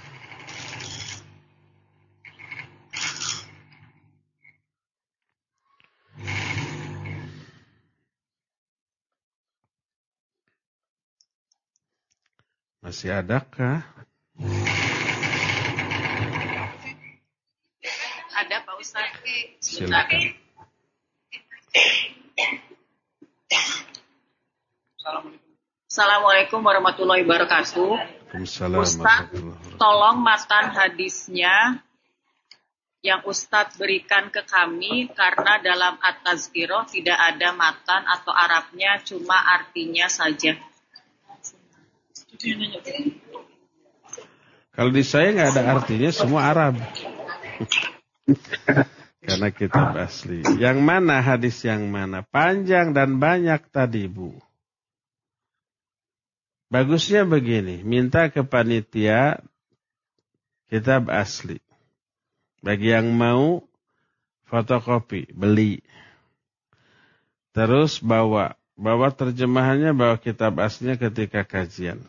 Masih adakah? Ada Pak Ustaz. Silakan. Assalamualaikum warahmatullahi wabarakatuh. Ustaz, tolong matan hadisnya yang Ustaz berikan ke kami karena dalam At-Tazkirah tidak ada matan atau Arabnya, cuma artinya saja. Kalau di saya nggak ada artinya, semua Arab. Karena kitab asli. Yang mana hadis yang mana? Panjang dan banyak tadi Bu. Bagusnya begini, minta ke panitia kitab asli. Bagi yang mau fotokopi, beli. Terus bawa terjemahannya, bawa kitab aslinya ketika kajian.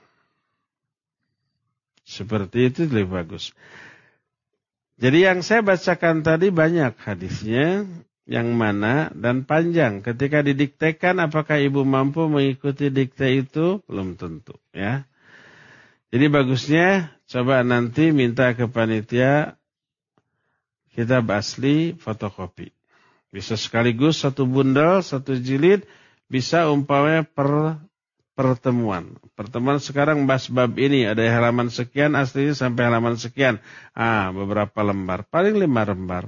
Seperti itu lebih bagus. Jadi yang saya bacakan tadi banyak hadisnya, yang mana dan panjang. Ketika didiktekan, apakah ibu mampu mengikuti dikte itu? Belum tentu ya. Jadi bagusnya coba nanti minta ke panitia kitab asli fotokopi. Bisa sekaligus satu bundel, satu jilid, bisa umpamanya pertemuan. Pertemuan sekarang bahas bab ini, ada halaman sekian, aslinya sampai halaman sekian. Beberapa lembar, paling 5 lembar.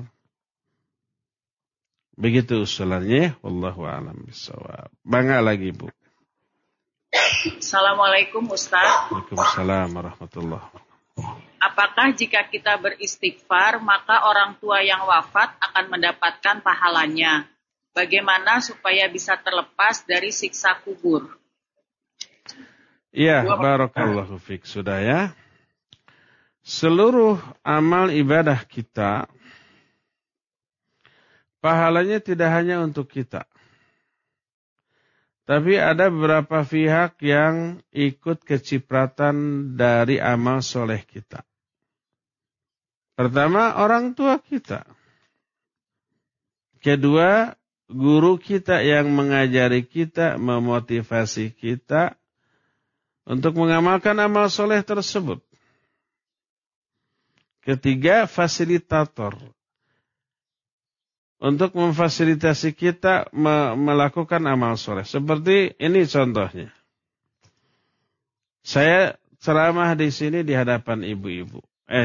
Begitu usulannya, wallahu a'lam bishawab. Bangga lagi Bu. Assalamualaikum Ustaz. Waalaikumsalam warahmatullahi wabarakatuh. Apakah jika kita beristighfar, maka orang tua yang wafat akan mendapatkan pahalanya? Bagaimana supaya bisa terlepas dari siksa kubur? Iya, barakallahu fiik. Sudah ya. Seluruh amal ibadah kita, pahalanya tidak hanya untuk kita. Tapi ada beberapa pihak yang ikut kecipratan dari amal soleh kita. Pertama, orang tua kita. Kedua, guru kita yang mengajari kita, memotivasi kita untuk mengamalkan amal soleh tersebut. Ketiga, fasilitator. Untuk memfasilitasi kita melakukan amal soleh. Seperti ini contohnya. Saya ceramah di sini di hadapan ibu-ibu.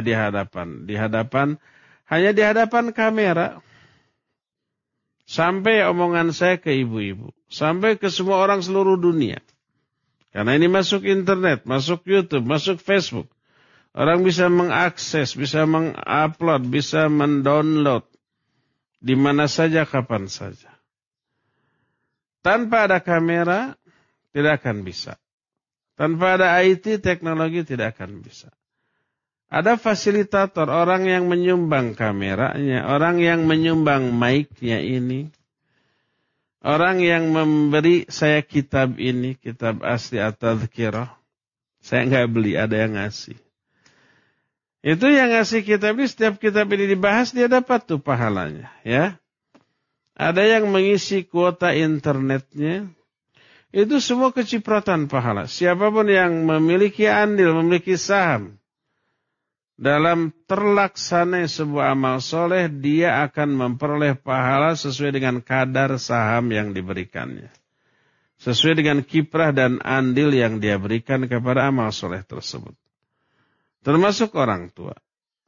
Hanya di hadapan kamera. Sampai omongan saya ke ibu-ibu. Sampai ke semua orang seluruh dunia. Karena ini masuk internet, masuk YouTube, masuk Facebook. Orang bisa mengakses, bisa mengupload, bisa mendownload di mana saja, kapan saja. Tanpa ada kamera, tidak akan bisa. Tanpa ada IT, teknologi tidak akan bisa. Ada fasilitator, orang yang menyumbang kameranya, orang yang menyumbang mic-nya ini, orang yang memberi saya kitab ini, kitab asli At-Tadhkirah. Saya nggak beli, ada yang ngasih. Itu yang ngasih kitab ini, setiap kitab ini dibahas, dia dapat tuh pahalanya. Ya. Ada yang mengisi kuota internetnya, itu semua kecipratan pahala. Siapapun yang memiliki andil, memiliki saham dalam terlaksana sebuah amal soleh, dia akan memperoleh pahala sesuai dengan kadar saham yang diberikannya. Sesuai dengan kiprah dan andil yang dia berikan kepada amal soleh tersebut. Termasuk orang tua.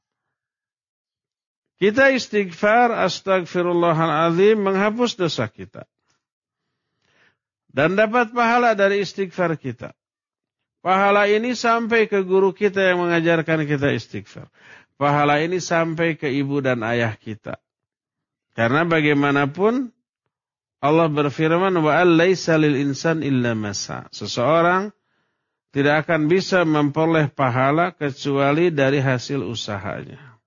Kita istighfar, astagfirullahaladzim, menghapus dosa kita. Dan dapat pahala dari istighfar kita. Pahala ini sampai ke guru kita yang mengajarkan kita istighfar. Pahala ini sampai ke ibu dan ayah kita. Karena bagaimanapun Allah berfirman, wa allaisa lil insan illa masa. Seseorang tidak akan bisa memperoleh pahala kecuali dari hasil usahanya.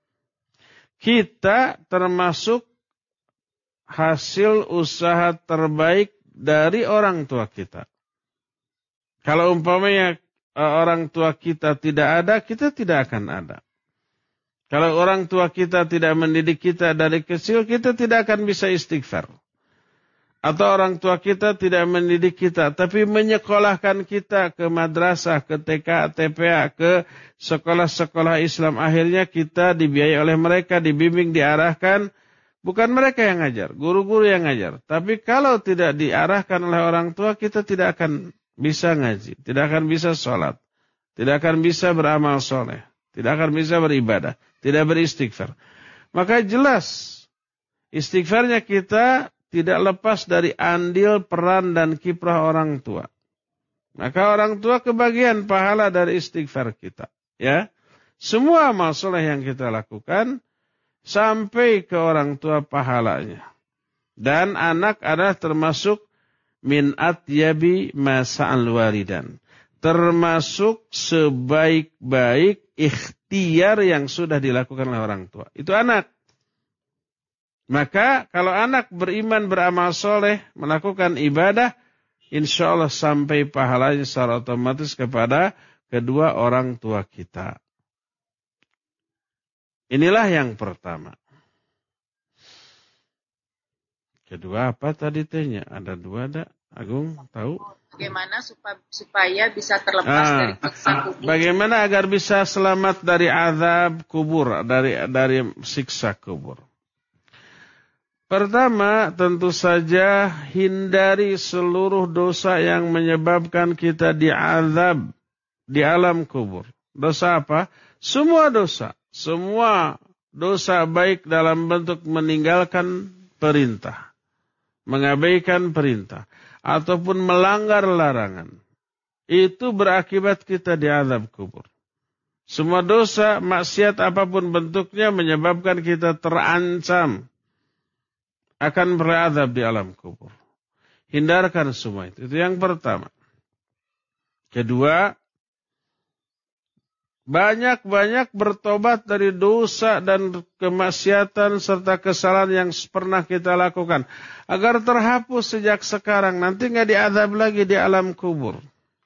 Kita termasuk hasil usaha terbaik dari orang tua kita. Kalau umpamanya orang tua kita tidak ada, kita tidak akan ada. Kalau orang tua kita tidak mendidik kita dari kecil, kita tidak akan bisa istighfar. Atau orang tua kita tidak mendidik kita, tapi menyekolahkan kita ke madrasah, ke TK, TPA, ke sekolah-sekolah Islam. Akhirnya kita dibiayai oleh mereka, dibimbing, diarahkan. Bukan mereka yang ngajar, guru-guru yang ngajar. Tapi kalau tidak diarahkan oleh orang tua, kita tidak akan bisa ngaji, tidak akan bisa sholat, tidak akan bisa beramal soleh, tidak akan bisa beribadah, tidak beristighfar. Maka jelas istighfarnya kita tidak lepas dari andil, peran dan kiprah orang tua. Maka orang tua kebagian pahala dari istighfar kita. Ya, semua amal soleh yang kita lakukan sampai ke orang tua pahalanya. Dan anak adalah termasuk min atyabi masa'al walidan. Termasuk sebaik-baik ikhtiar yang sudah dilakukan oleh orang tua. Itu anak. Maka kalau anak beriman, beramal soleh, melakukan ibadah, insya Allah sampai pahalanya secara otomatis kepada kedua orang tua kita. Inilah yang pertama. Kedua apa tadi tehnya? Ada dua ada. Agung tahu? Bagaimana supaya bisa terlepas dari siksa kubur? Bagaimana agar bisa selamat dari azab kubur, dari siksa kubur? Pertama, tentu saja hindari seluruh dosa yang menyebabkan kita diazab di alam kubur. Dosa apa? Semua dosa. Semua dosa baik dalam bentuk meninggalkan perintah, mengabaikan perintah, ataupun melanggar larangan. Itu berakibat kita diazab kubur. Semua dosa, maksiat apapun bentuknya menyebabkan kita terancam akan berazab di alam kubur. Hindarkan semua itu. Itu yang pertama. Kedua, banyak-banyak bertobat dari dosa dan kemaksiatan serta kesalahan yang pernah kita lakukan. Agar terhapus sejak sekarang. Nanti nggak diazab lagi di alam kubur.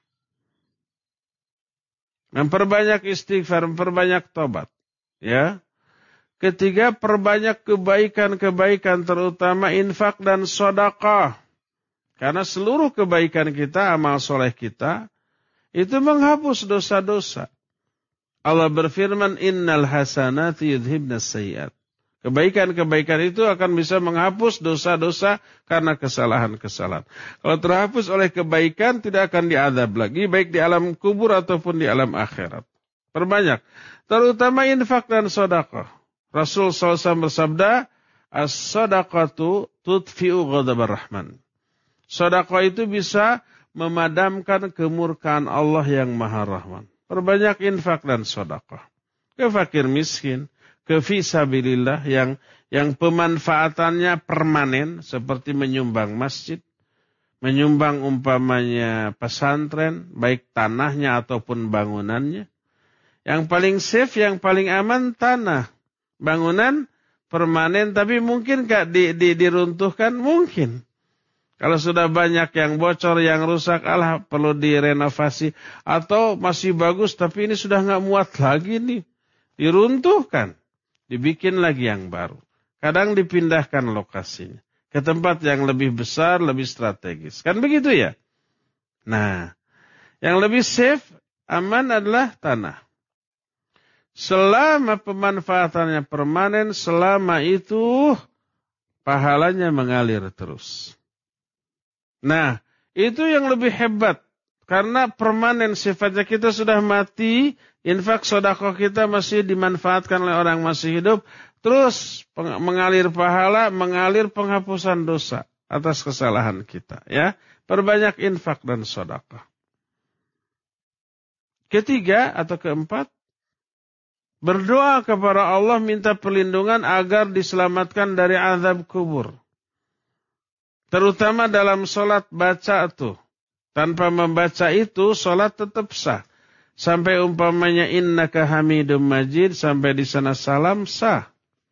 Memperbanyak istighfar, memperbanyak tobat. Ya. Ketiga, perbanyak kebaikan-kebaikan, terutama infak dan sedekah. Karena seluruh kebaikan kita, amal soleh kita, itu menghapus dosa-dosa. Allah berfirman, innal hasanati yudhibnas sayyi'at. Kebaikan-kebaikan itu akan bisa menghapus dosa-dosa karena kesalahan-kesalahan. Kalau terhapus oleh kebaikan, tidak akan diazab lagi, baik di alam kubur ataupun di alam akhirat. Perbanyak. Terutama infak dan sedekah. Rasul SAW bersabda, as-sadaqatu tudfi'u ghadabar rahman. Sedekah itu bisa memadamkan kemurkaan Allah yang Maha Rahman. perbanyak infak dan sedekah. Ke fakir miskin, ke fisabilillah yang pemanfaatannya permanen seperti menyumbang masjid, menyumbang umpamanya pesantren, baik tanahnya ataupun bangunannya. Yang paling safe, yang paling aman tanah. Bangunan permanen, tapi mungkin gak diruntuhkan? Mungkin. Kalau sudah banyak yang bocor, yang rusak, perlu direnovasi. Atau masih bagus, tapi ini sudah gak muat lagi nih. Diruntuhkan. Dibikin lagi yang baru. Kadang dipindahkan lokasinya ke tempat yang lebih besar, lebih strategis. Kan begitu ya? Nah, yang lebih safe, aman adalah tanah. Selama pemanfaatannya permanen, selama itu pahalanya mengalir terus. Nah, itu yang lebih hebat. Karena permanen sifatnya, kita sudah mati, infak sedekah kita masih dimanfaatkan oleh orang masih hidup, terus mengalir pahala, mengalir penghapusan dosa atas kesalahan kita. Ya, perbanyak infak dan sedekah. Ketiga atau keempat, berdoa kepada Allah minta perlindungan agar diselamatkan dari azab kubur. Terutama dalam sholat baca tuh. Tanpa membaca itu sholat tetap sah. Sampai umpamanya innaka hamidum majid, sampai di sana salam sah.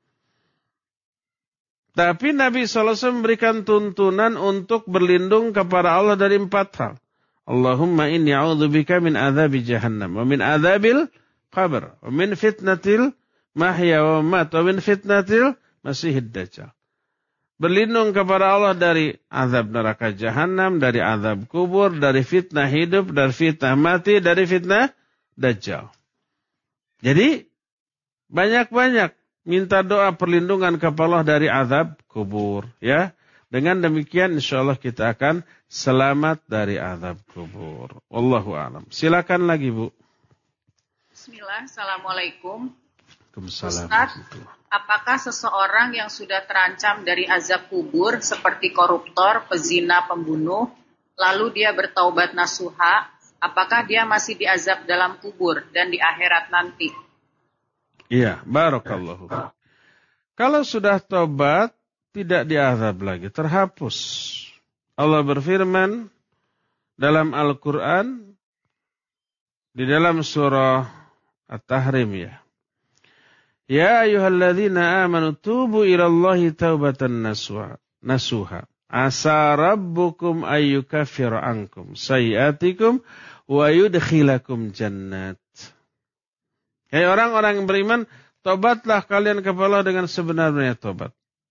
Tapi Nabi SAW memberikan tuntunan untuk berlindung kepada Allah dari 4 hal. Allahumma inni a'udzubika min adzabi jahannam, wa min adzabil qabr, wa min fitnatil mahya wa mat, wa min fitnatil masihid dajjal. Berlindung kepada Allah dari azab neraka jahannam, dari azab kubur, dari fitnah hidup, dari fitnah mati, dari fitnah dajjal. Jadi banyak-banyak minta doa perlindungan kepada Allah dari azab kubur, ya. Dengan demikian insyaallah kita akan selamat dari azab kubur. Wallahu a'lam. Silakan lagi, Bu. Bismillah. Assalamualaikum. Waalaikumsalam. Ustaz, apakah seseorang yang sudah terancam dari azab kubur seperti koruptor, pezina, pembunuh, lalu dia bertaubat nasuha, apakah dia masih diazab dalam kubur dan di akhirat nanti? Iya, barakallahu. Kalau sudah taubat, tidak diazab lagi, terhapus. Allah berfirman dalam Al-Quran, di dalam surah At-Tahrim ya. Ya ayyuhalladzina amanu tubu ilallahi taubatan nasuha. Asa rabbukum ayyukaffir ankum sayiatikum wa yudkhilakum jannat. Hai orang-orang yang beriman, tobatlah kalian kepada Allah dengan sebenarnya tobat.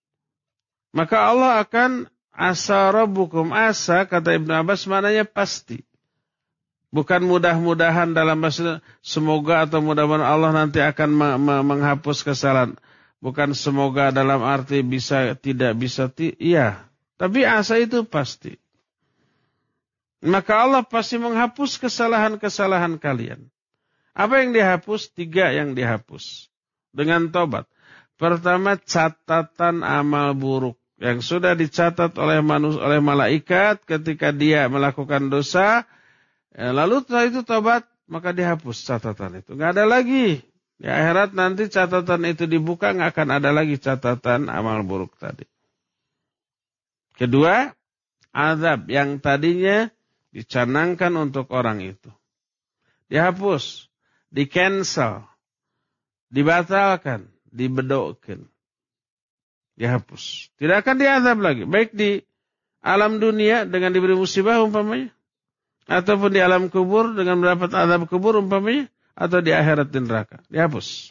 Maka Allah akan asa rabbukum, asa kata Ibnu Abbas maknanya pasti. Bukan mudah-mudahan dalam bahasa semoga atau mudah-mudahan Allah nanti akan menghapus kesalahan. Bukan semoga dalam arti bisa tidak bisa iya. Tapi asa itu pasti. Maka Allah pasti menghapus kesalahan-kesalahan kalian. Apa yang dihapus? 3 yang dihapus. Dengan tobat. Pertama, catatan amal buruk. Yang sudah dicatat oleh malaikat ketika dia melakukan dosa. Lalu setelah itu tobat, maka dihapus catatan itu. Nggak ada lagi. Di akhirat nanti catatan itu dibuka, nggak akan ada lagi catatan amal buruk tadi. Kedua, azab yang tadinya dicanangkan untuk orang itu. Dihapus, di-cancel, dibatalkan, dibedokkan. Dihapus. Tidak akan diazab lagi. Baik di alam dunia dengan diberi musibah umpamanya. Ataupun di alam kubur dengan mendapat azab kubur umpamanya. Atau di akhirat di neraka. Dihapus.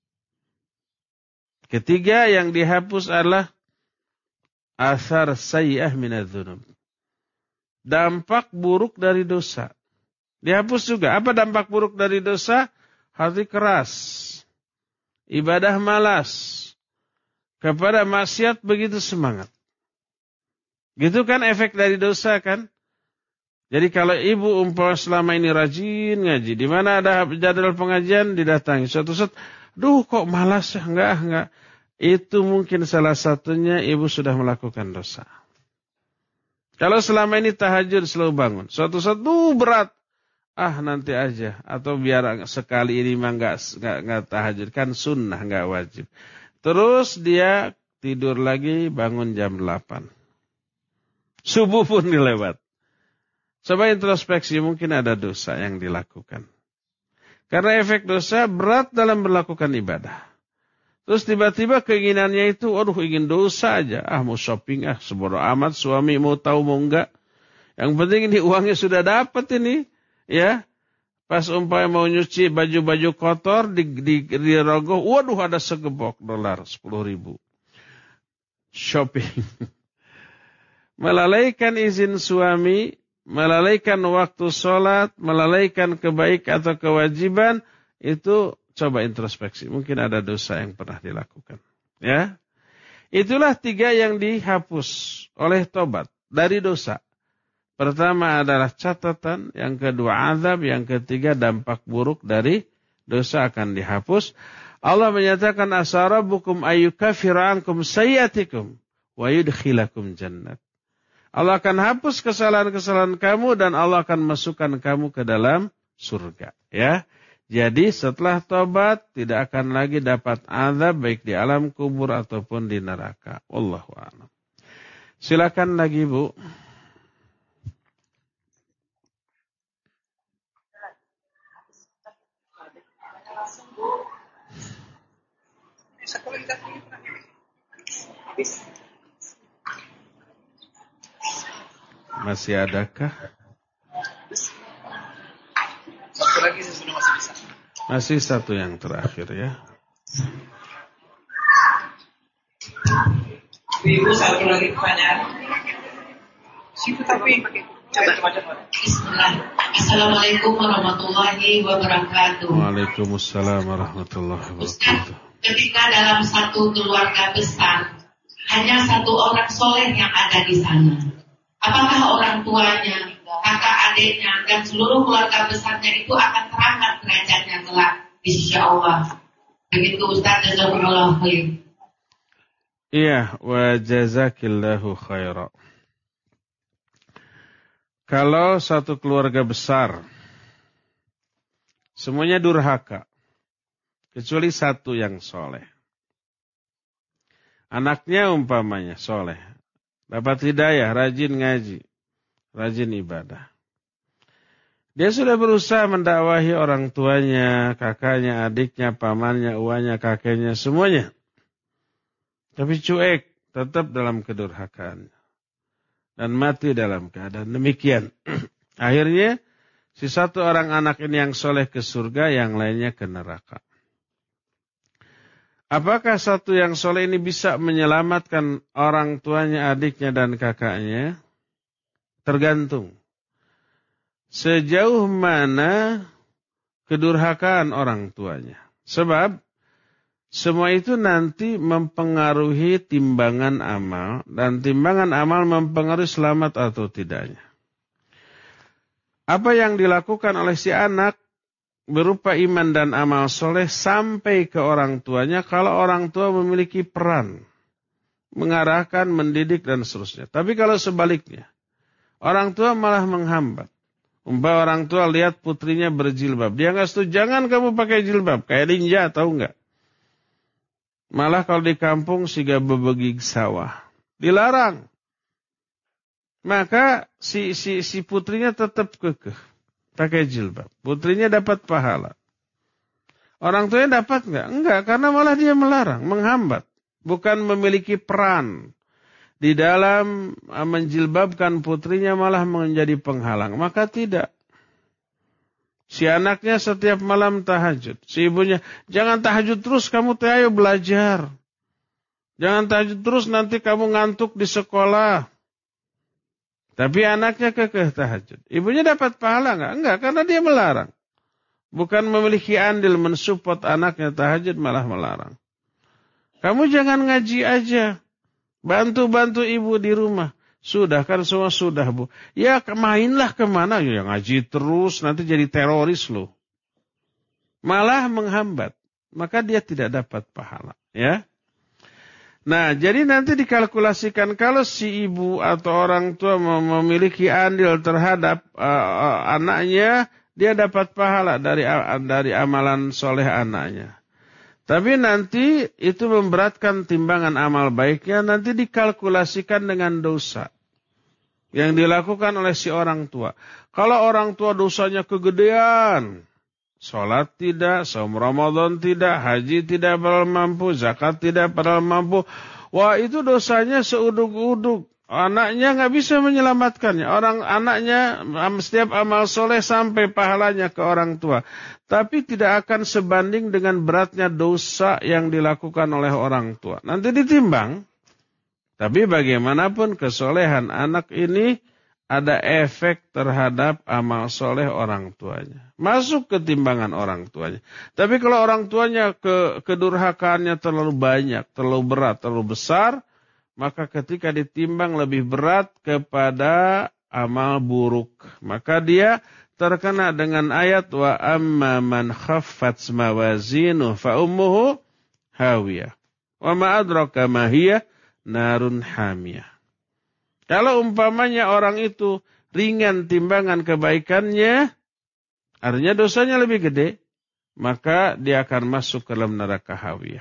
Ketiga yang dihapus adalah athar sayyi'ah minadz-dzunub. Dampak buruk dari dosa. Dihapus juga. Apa dampak buruk dari dosa? Hati keras. Ibadah malas. Kepada maksiat begitu semangat. Gitu kan efek dari dosa kan? Jadi kalau ibu umpama selama ini rajin ngaji, di mana ada jadwal pengajian didatangi. Suatu saat, duh kok malas ya? Enggak. Itu mungkin salah satunya ibu sudah melakukan dosa. Kalau selama ini tahajud selalu bangun. Suatu saat, duh berat. nanti aja, atau biar sekali ini mah nggak tahajud, kan sunnah nggak wajib. Terus dia tidur lagi, bangun jam 8. Subuh pun dilewat. Coba introspeksi, mungkin ada dosa yang dilakukan. Karena efek dosa berat dalam melakukan ibadah. Terus tiba-tiba keinginannya itu, ingin dosa aja. Mau shopping, sebodoh amat, suami mau tahu mau enggak. Yang penting ini uangnya sudah dapat ini. Ya, pas umpamanya mau nyuci baju-baju kotor, dirogoh, ada segebok dolar, 10.000. Shopping. Melalaikan izin suami, melalaikan waktu sholat, melalaikan kebaikan atau kewajiban, itu coba introspeksi. Mungkin ada dosa yang pernah dilakukan. Ya, itulah 3 yang dihapus oleh tobat dari dosa. Pertama adalah catatan, yang kedua azab, yang ketiga dampak buruk dari dosa akan dihapus. Allah menyatakan asarabukum ayyukafira ankum sayyiatikum wa yudkhilakum jannat. Allah akan hapus kesalahan-kesalahan kamu dan Allah akan masukkan kamu ke dalam surga. Ya, jadi setelah tobat tidak akan lagi dapat azab baik di alam kubur ataupun di neraka. Wallahu a'lam. Silakan lagi, Bu. Masih adakah? Satu lagi sebelum masih bisa. Masih satu yang terakhir ya. Ibu, satu lagi pertanyaan. Situ tapi coba. Bismillah. Assalamualaikum warahmatullahi wabarakatuh. Waalaikumsalam warahmatullahi wabarakatuh. Ketika dalam satu keluarga besar hanya satu orang soleh yang ada di sana, apakah orang tuanya, kakak adiknya, dan seluruh keluarga besarnya itu akan terangkat derajatnya kelak di sisi Allah? Begitu Ustaz, jazakumullah khair. Iya, wa jazakillahu khaira. Kalau satu keluarga besar semuanya durhaka, kecuali satu yang soleh. Anaknya umpamanya soleh, dapat hidayah, rajin ngaji, rajin ibadah. Dia sudah berusaha mendakwahi orang tuanya, kakaknya, adiknya, pamannya, uanya, kakeknya, semuanya. Tapi cuek, tetap dalam kedurhakaan. Dan mati dalam keadaan demikian. Akhirnya, si satu orang anak ini yang soleh ke surga, yang lainnya ke neraka. Apakah satu yang soleh ini bisa menyelamatkan orang tuanya, adiknya, dan kakaknya? Tergantung. Sejauh mana kedurhakaan orang tuanya. Sebab semua itu nanti mempengaruhi timbangan amal. Dan timbangan amal mempengaruhi selamat atau tidaknya. Apa yang dilakukan oleh si anak berupa iman dan amal soleh sampai ke orang tuanya. Kalau orang tua memiliki peran mengarahkan, mendidik dan seterusnya. Tapi kalau sebaliknya, orang tua malah menghambat. Orang tua lihat putrinya berjilbab. Dia nggak setuju, jangan kamu pakai jilbab. Kayak ninja, tahu nggak? Malah kalau di kampung siga bebegig sawah. Dilarang. Maka si putrinya tetap kekeh. Pakai jilbab. Putrinya dapat pahala. Orang tuanya dapat nggak? Enggak, karena malah dia melarang, menghambat. Bukan memiliki peran di dalam menjilbabkan putrinya, malah menjadi penghalang. Maka tidak. Si anaknya setiap malam tahajud. Si ibunya, jangan tahajud terus, kamu ayo belajar. Jangan tahajud terus, nanti kamu ngantuk di sekolah. Tapi anaknya kekeh tahajud. Ibunya dapat pahala nggak? Enggak, karena dia melarang. Bukan memiliki andil mensupport anaknya tahajud, malah melarang. Kamu jangan ngaji aja. Bantu-bantu ibu di rumah. Sudah kan semua sudah, Bu. Ya mainlah kemana. Ya ngaji terus nanti jadi teroris loh. Malah menghambat. Maka dia tidak dapat pahala. Ya. Nah jadi nanti dikalkulasikan. Kalau si ibu atau orang tua memiliki andil terhadap anaknya. dia dapat pahala dari amalan soleh anaknya. Tapi nanti itu memberatkan timbangan amal baiknya, nanti dikalkulasikan dengan dosa yang dilakukan oleh si orang tua. Kalau orang tua dosanya kegedean, sholat tidak, saum Ramadan tidak, haji tidak padahal mampu, zakat tidak padahal mampu, wah itu dosanya seuduk-uduk. Anaknya nggak bisa menyelamatkannya. Anaknya setiap amal soleh sampai pahalanya ke orang tua. Tapi tidak akan sebanding dengan beratnya dosa yang dilakukan oleh orang tua. Nanti ditimbang. Tapi bagaimanapun kesolehan anak ini ada efek terhadap amal soleh orang tuanya. Masuk ke timbangan orang tuanya. Tapi kalau orang tuanya kedurhakaannya terlalu banyak, terlalu berat, terlalu besar, maka ketika ditimbang lebih berat kepada amal buruk. Maka dia terkena dengan ayat wa amma man khaffat mawazinuhu fa ummuhu hawiyah. Wa ma adraka ma hiya narun hamiyah. Kalau umpamanya orang itu ringan timbangan kebaikannya, artinya dosanya lebih gede, maka dia akan masuk ke dalam neraka hawiyah.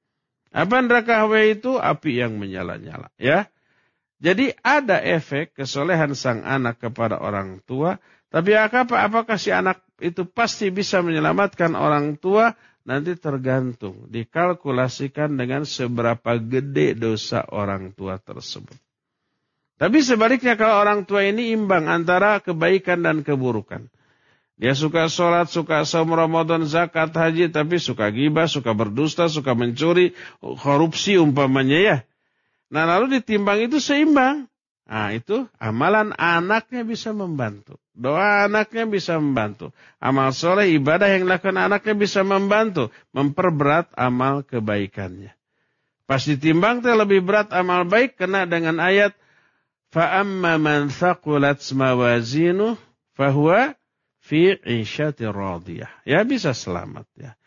Apa neraka hawiyah itu? Api yang menyala-nyala, ya. Jadi ada efek kesolehan sang anak kepada orang tua, tapi apakah si anak itu pasti bisa menyelamatkan orang tua? Nanti tergantung, dikalkulasikan dengan seberapa gede dosa orang tua tersebut. Tapi sebaliknya kalau orang tua ini imbang antara kebaikan dan keburukan. Dia suka sholat, suka saum Ramadan, zakat, haji, tapi suka ghibah, suka berdusta, suka mencuri, korupsi umpamanya ya. Nah lalu ditimbang itu seimbang. Nah itu amalan anaknya bisa membantu. Doa anaknya bisa membantu. Amal soleh, ibadah yang dilakukan anaknya bisa membantu. Memperberat amal kebaikannya. Pas ditimbang lebih berat amal baik kena dengan ayat فَأَمَّا مَنْ ثَقُلَتْ مَوَازِينُهُ فَهُوَ fi 'isyatir radiyah. Ya bisa selamat ya.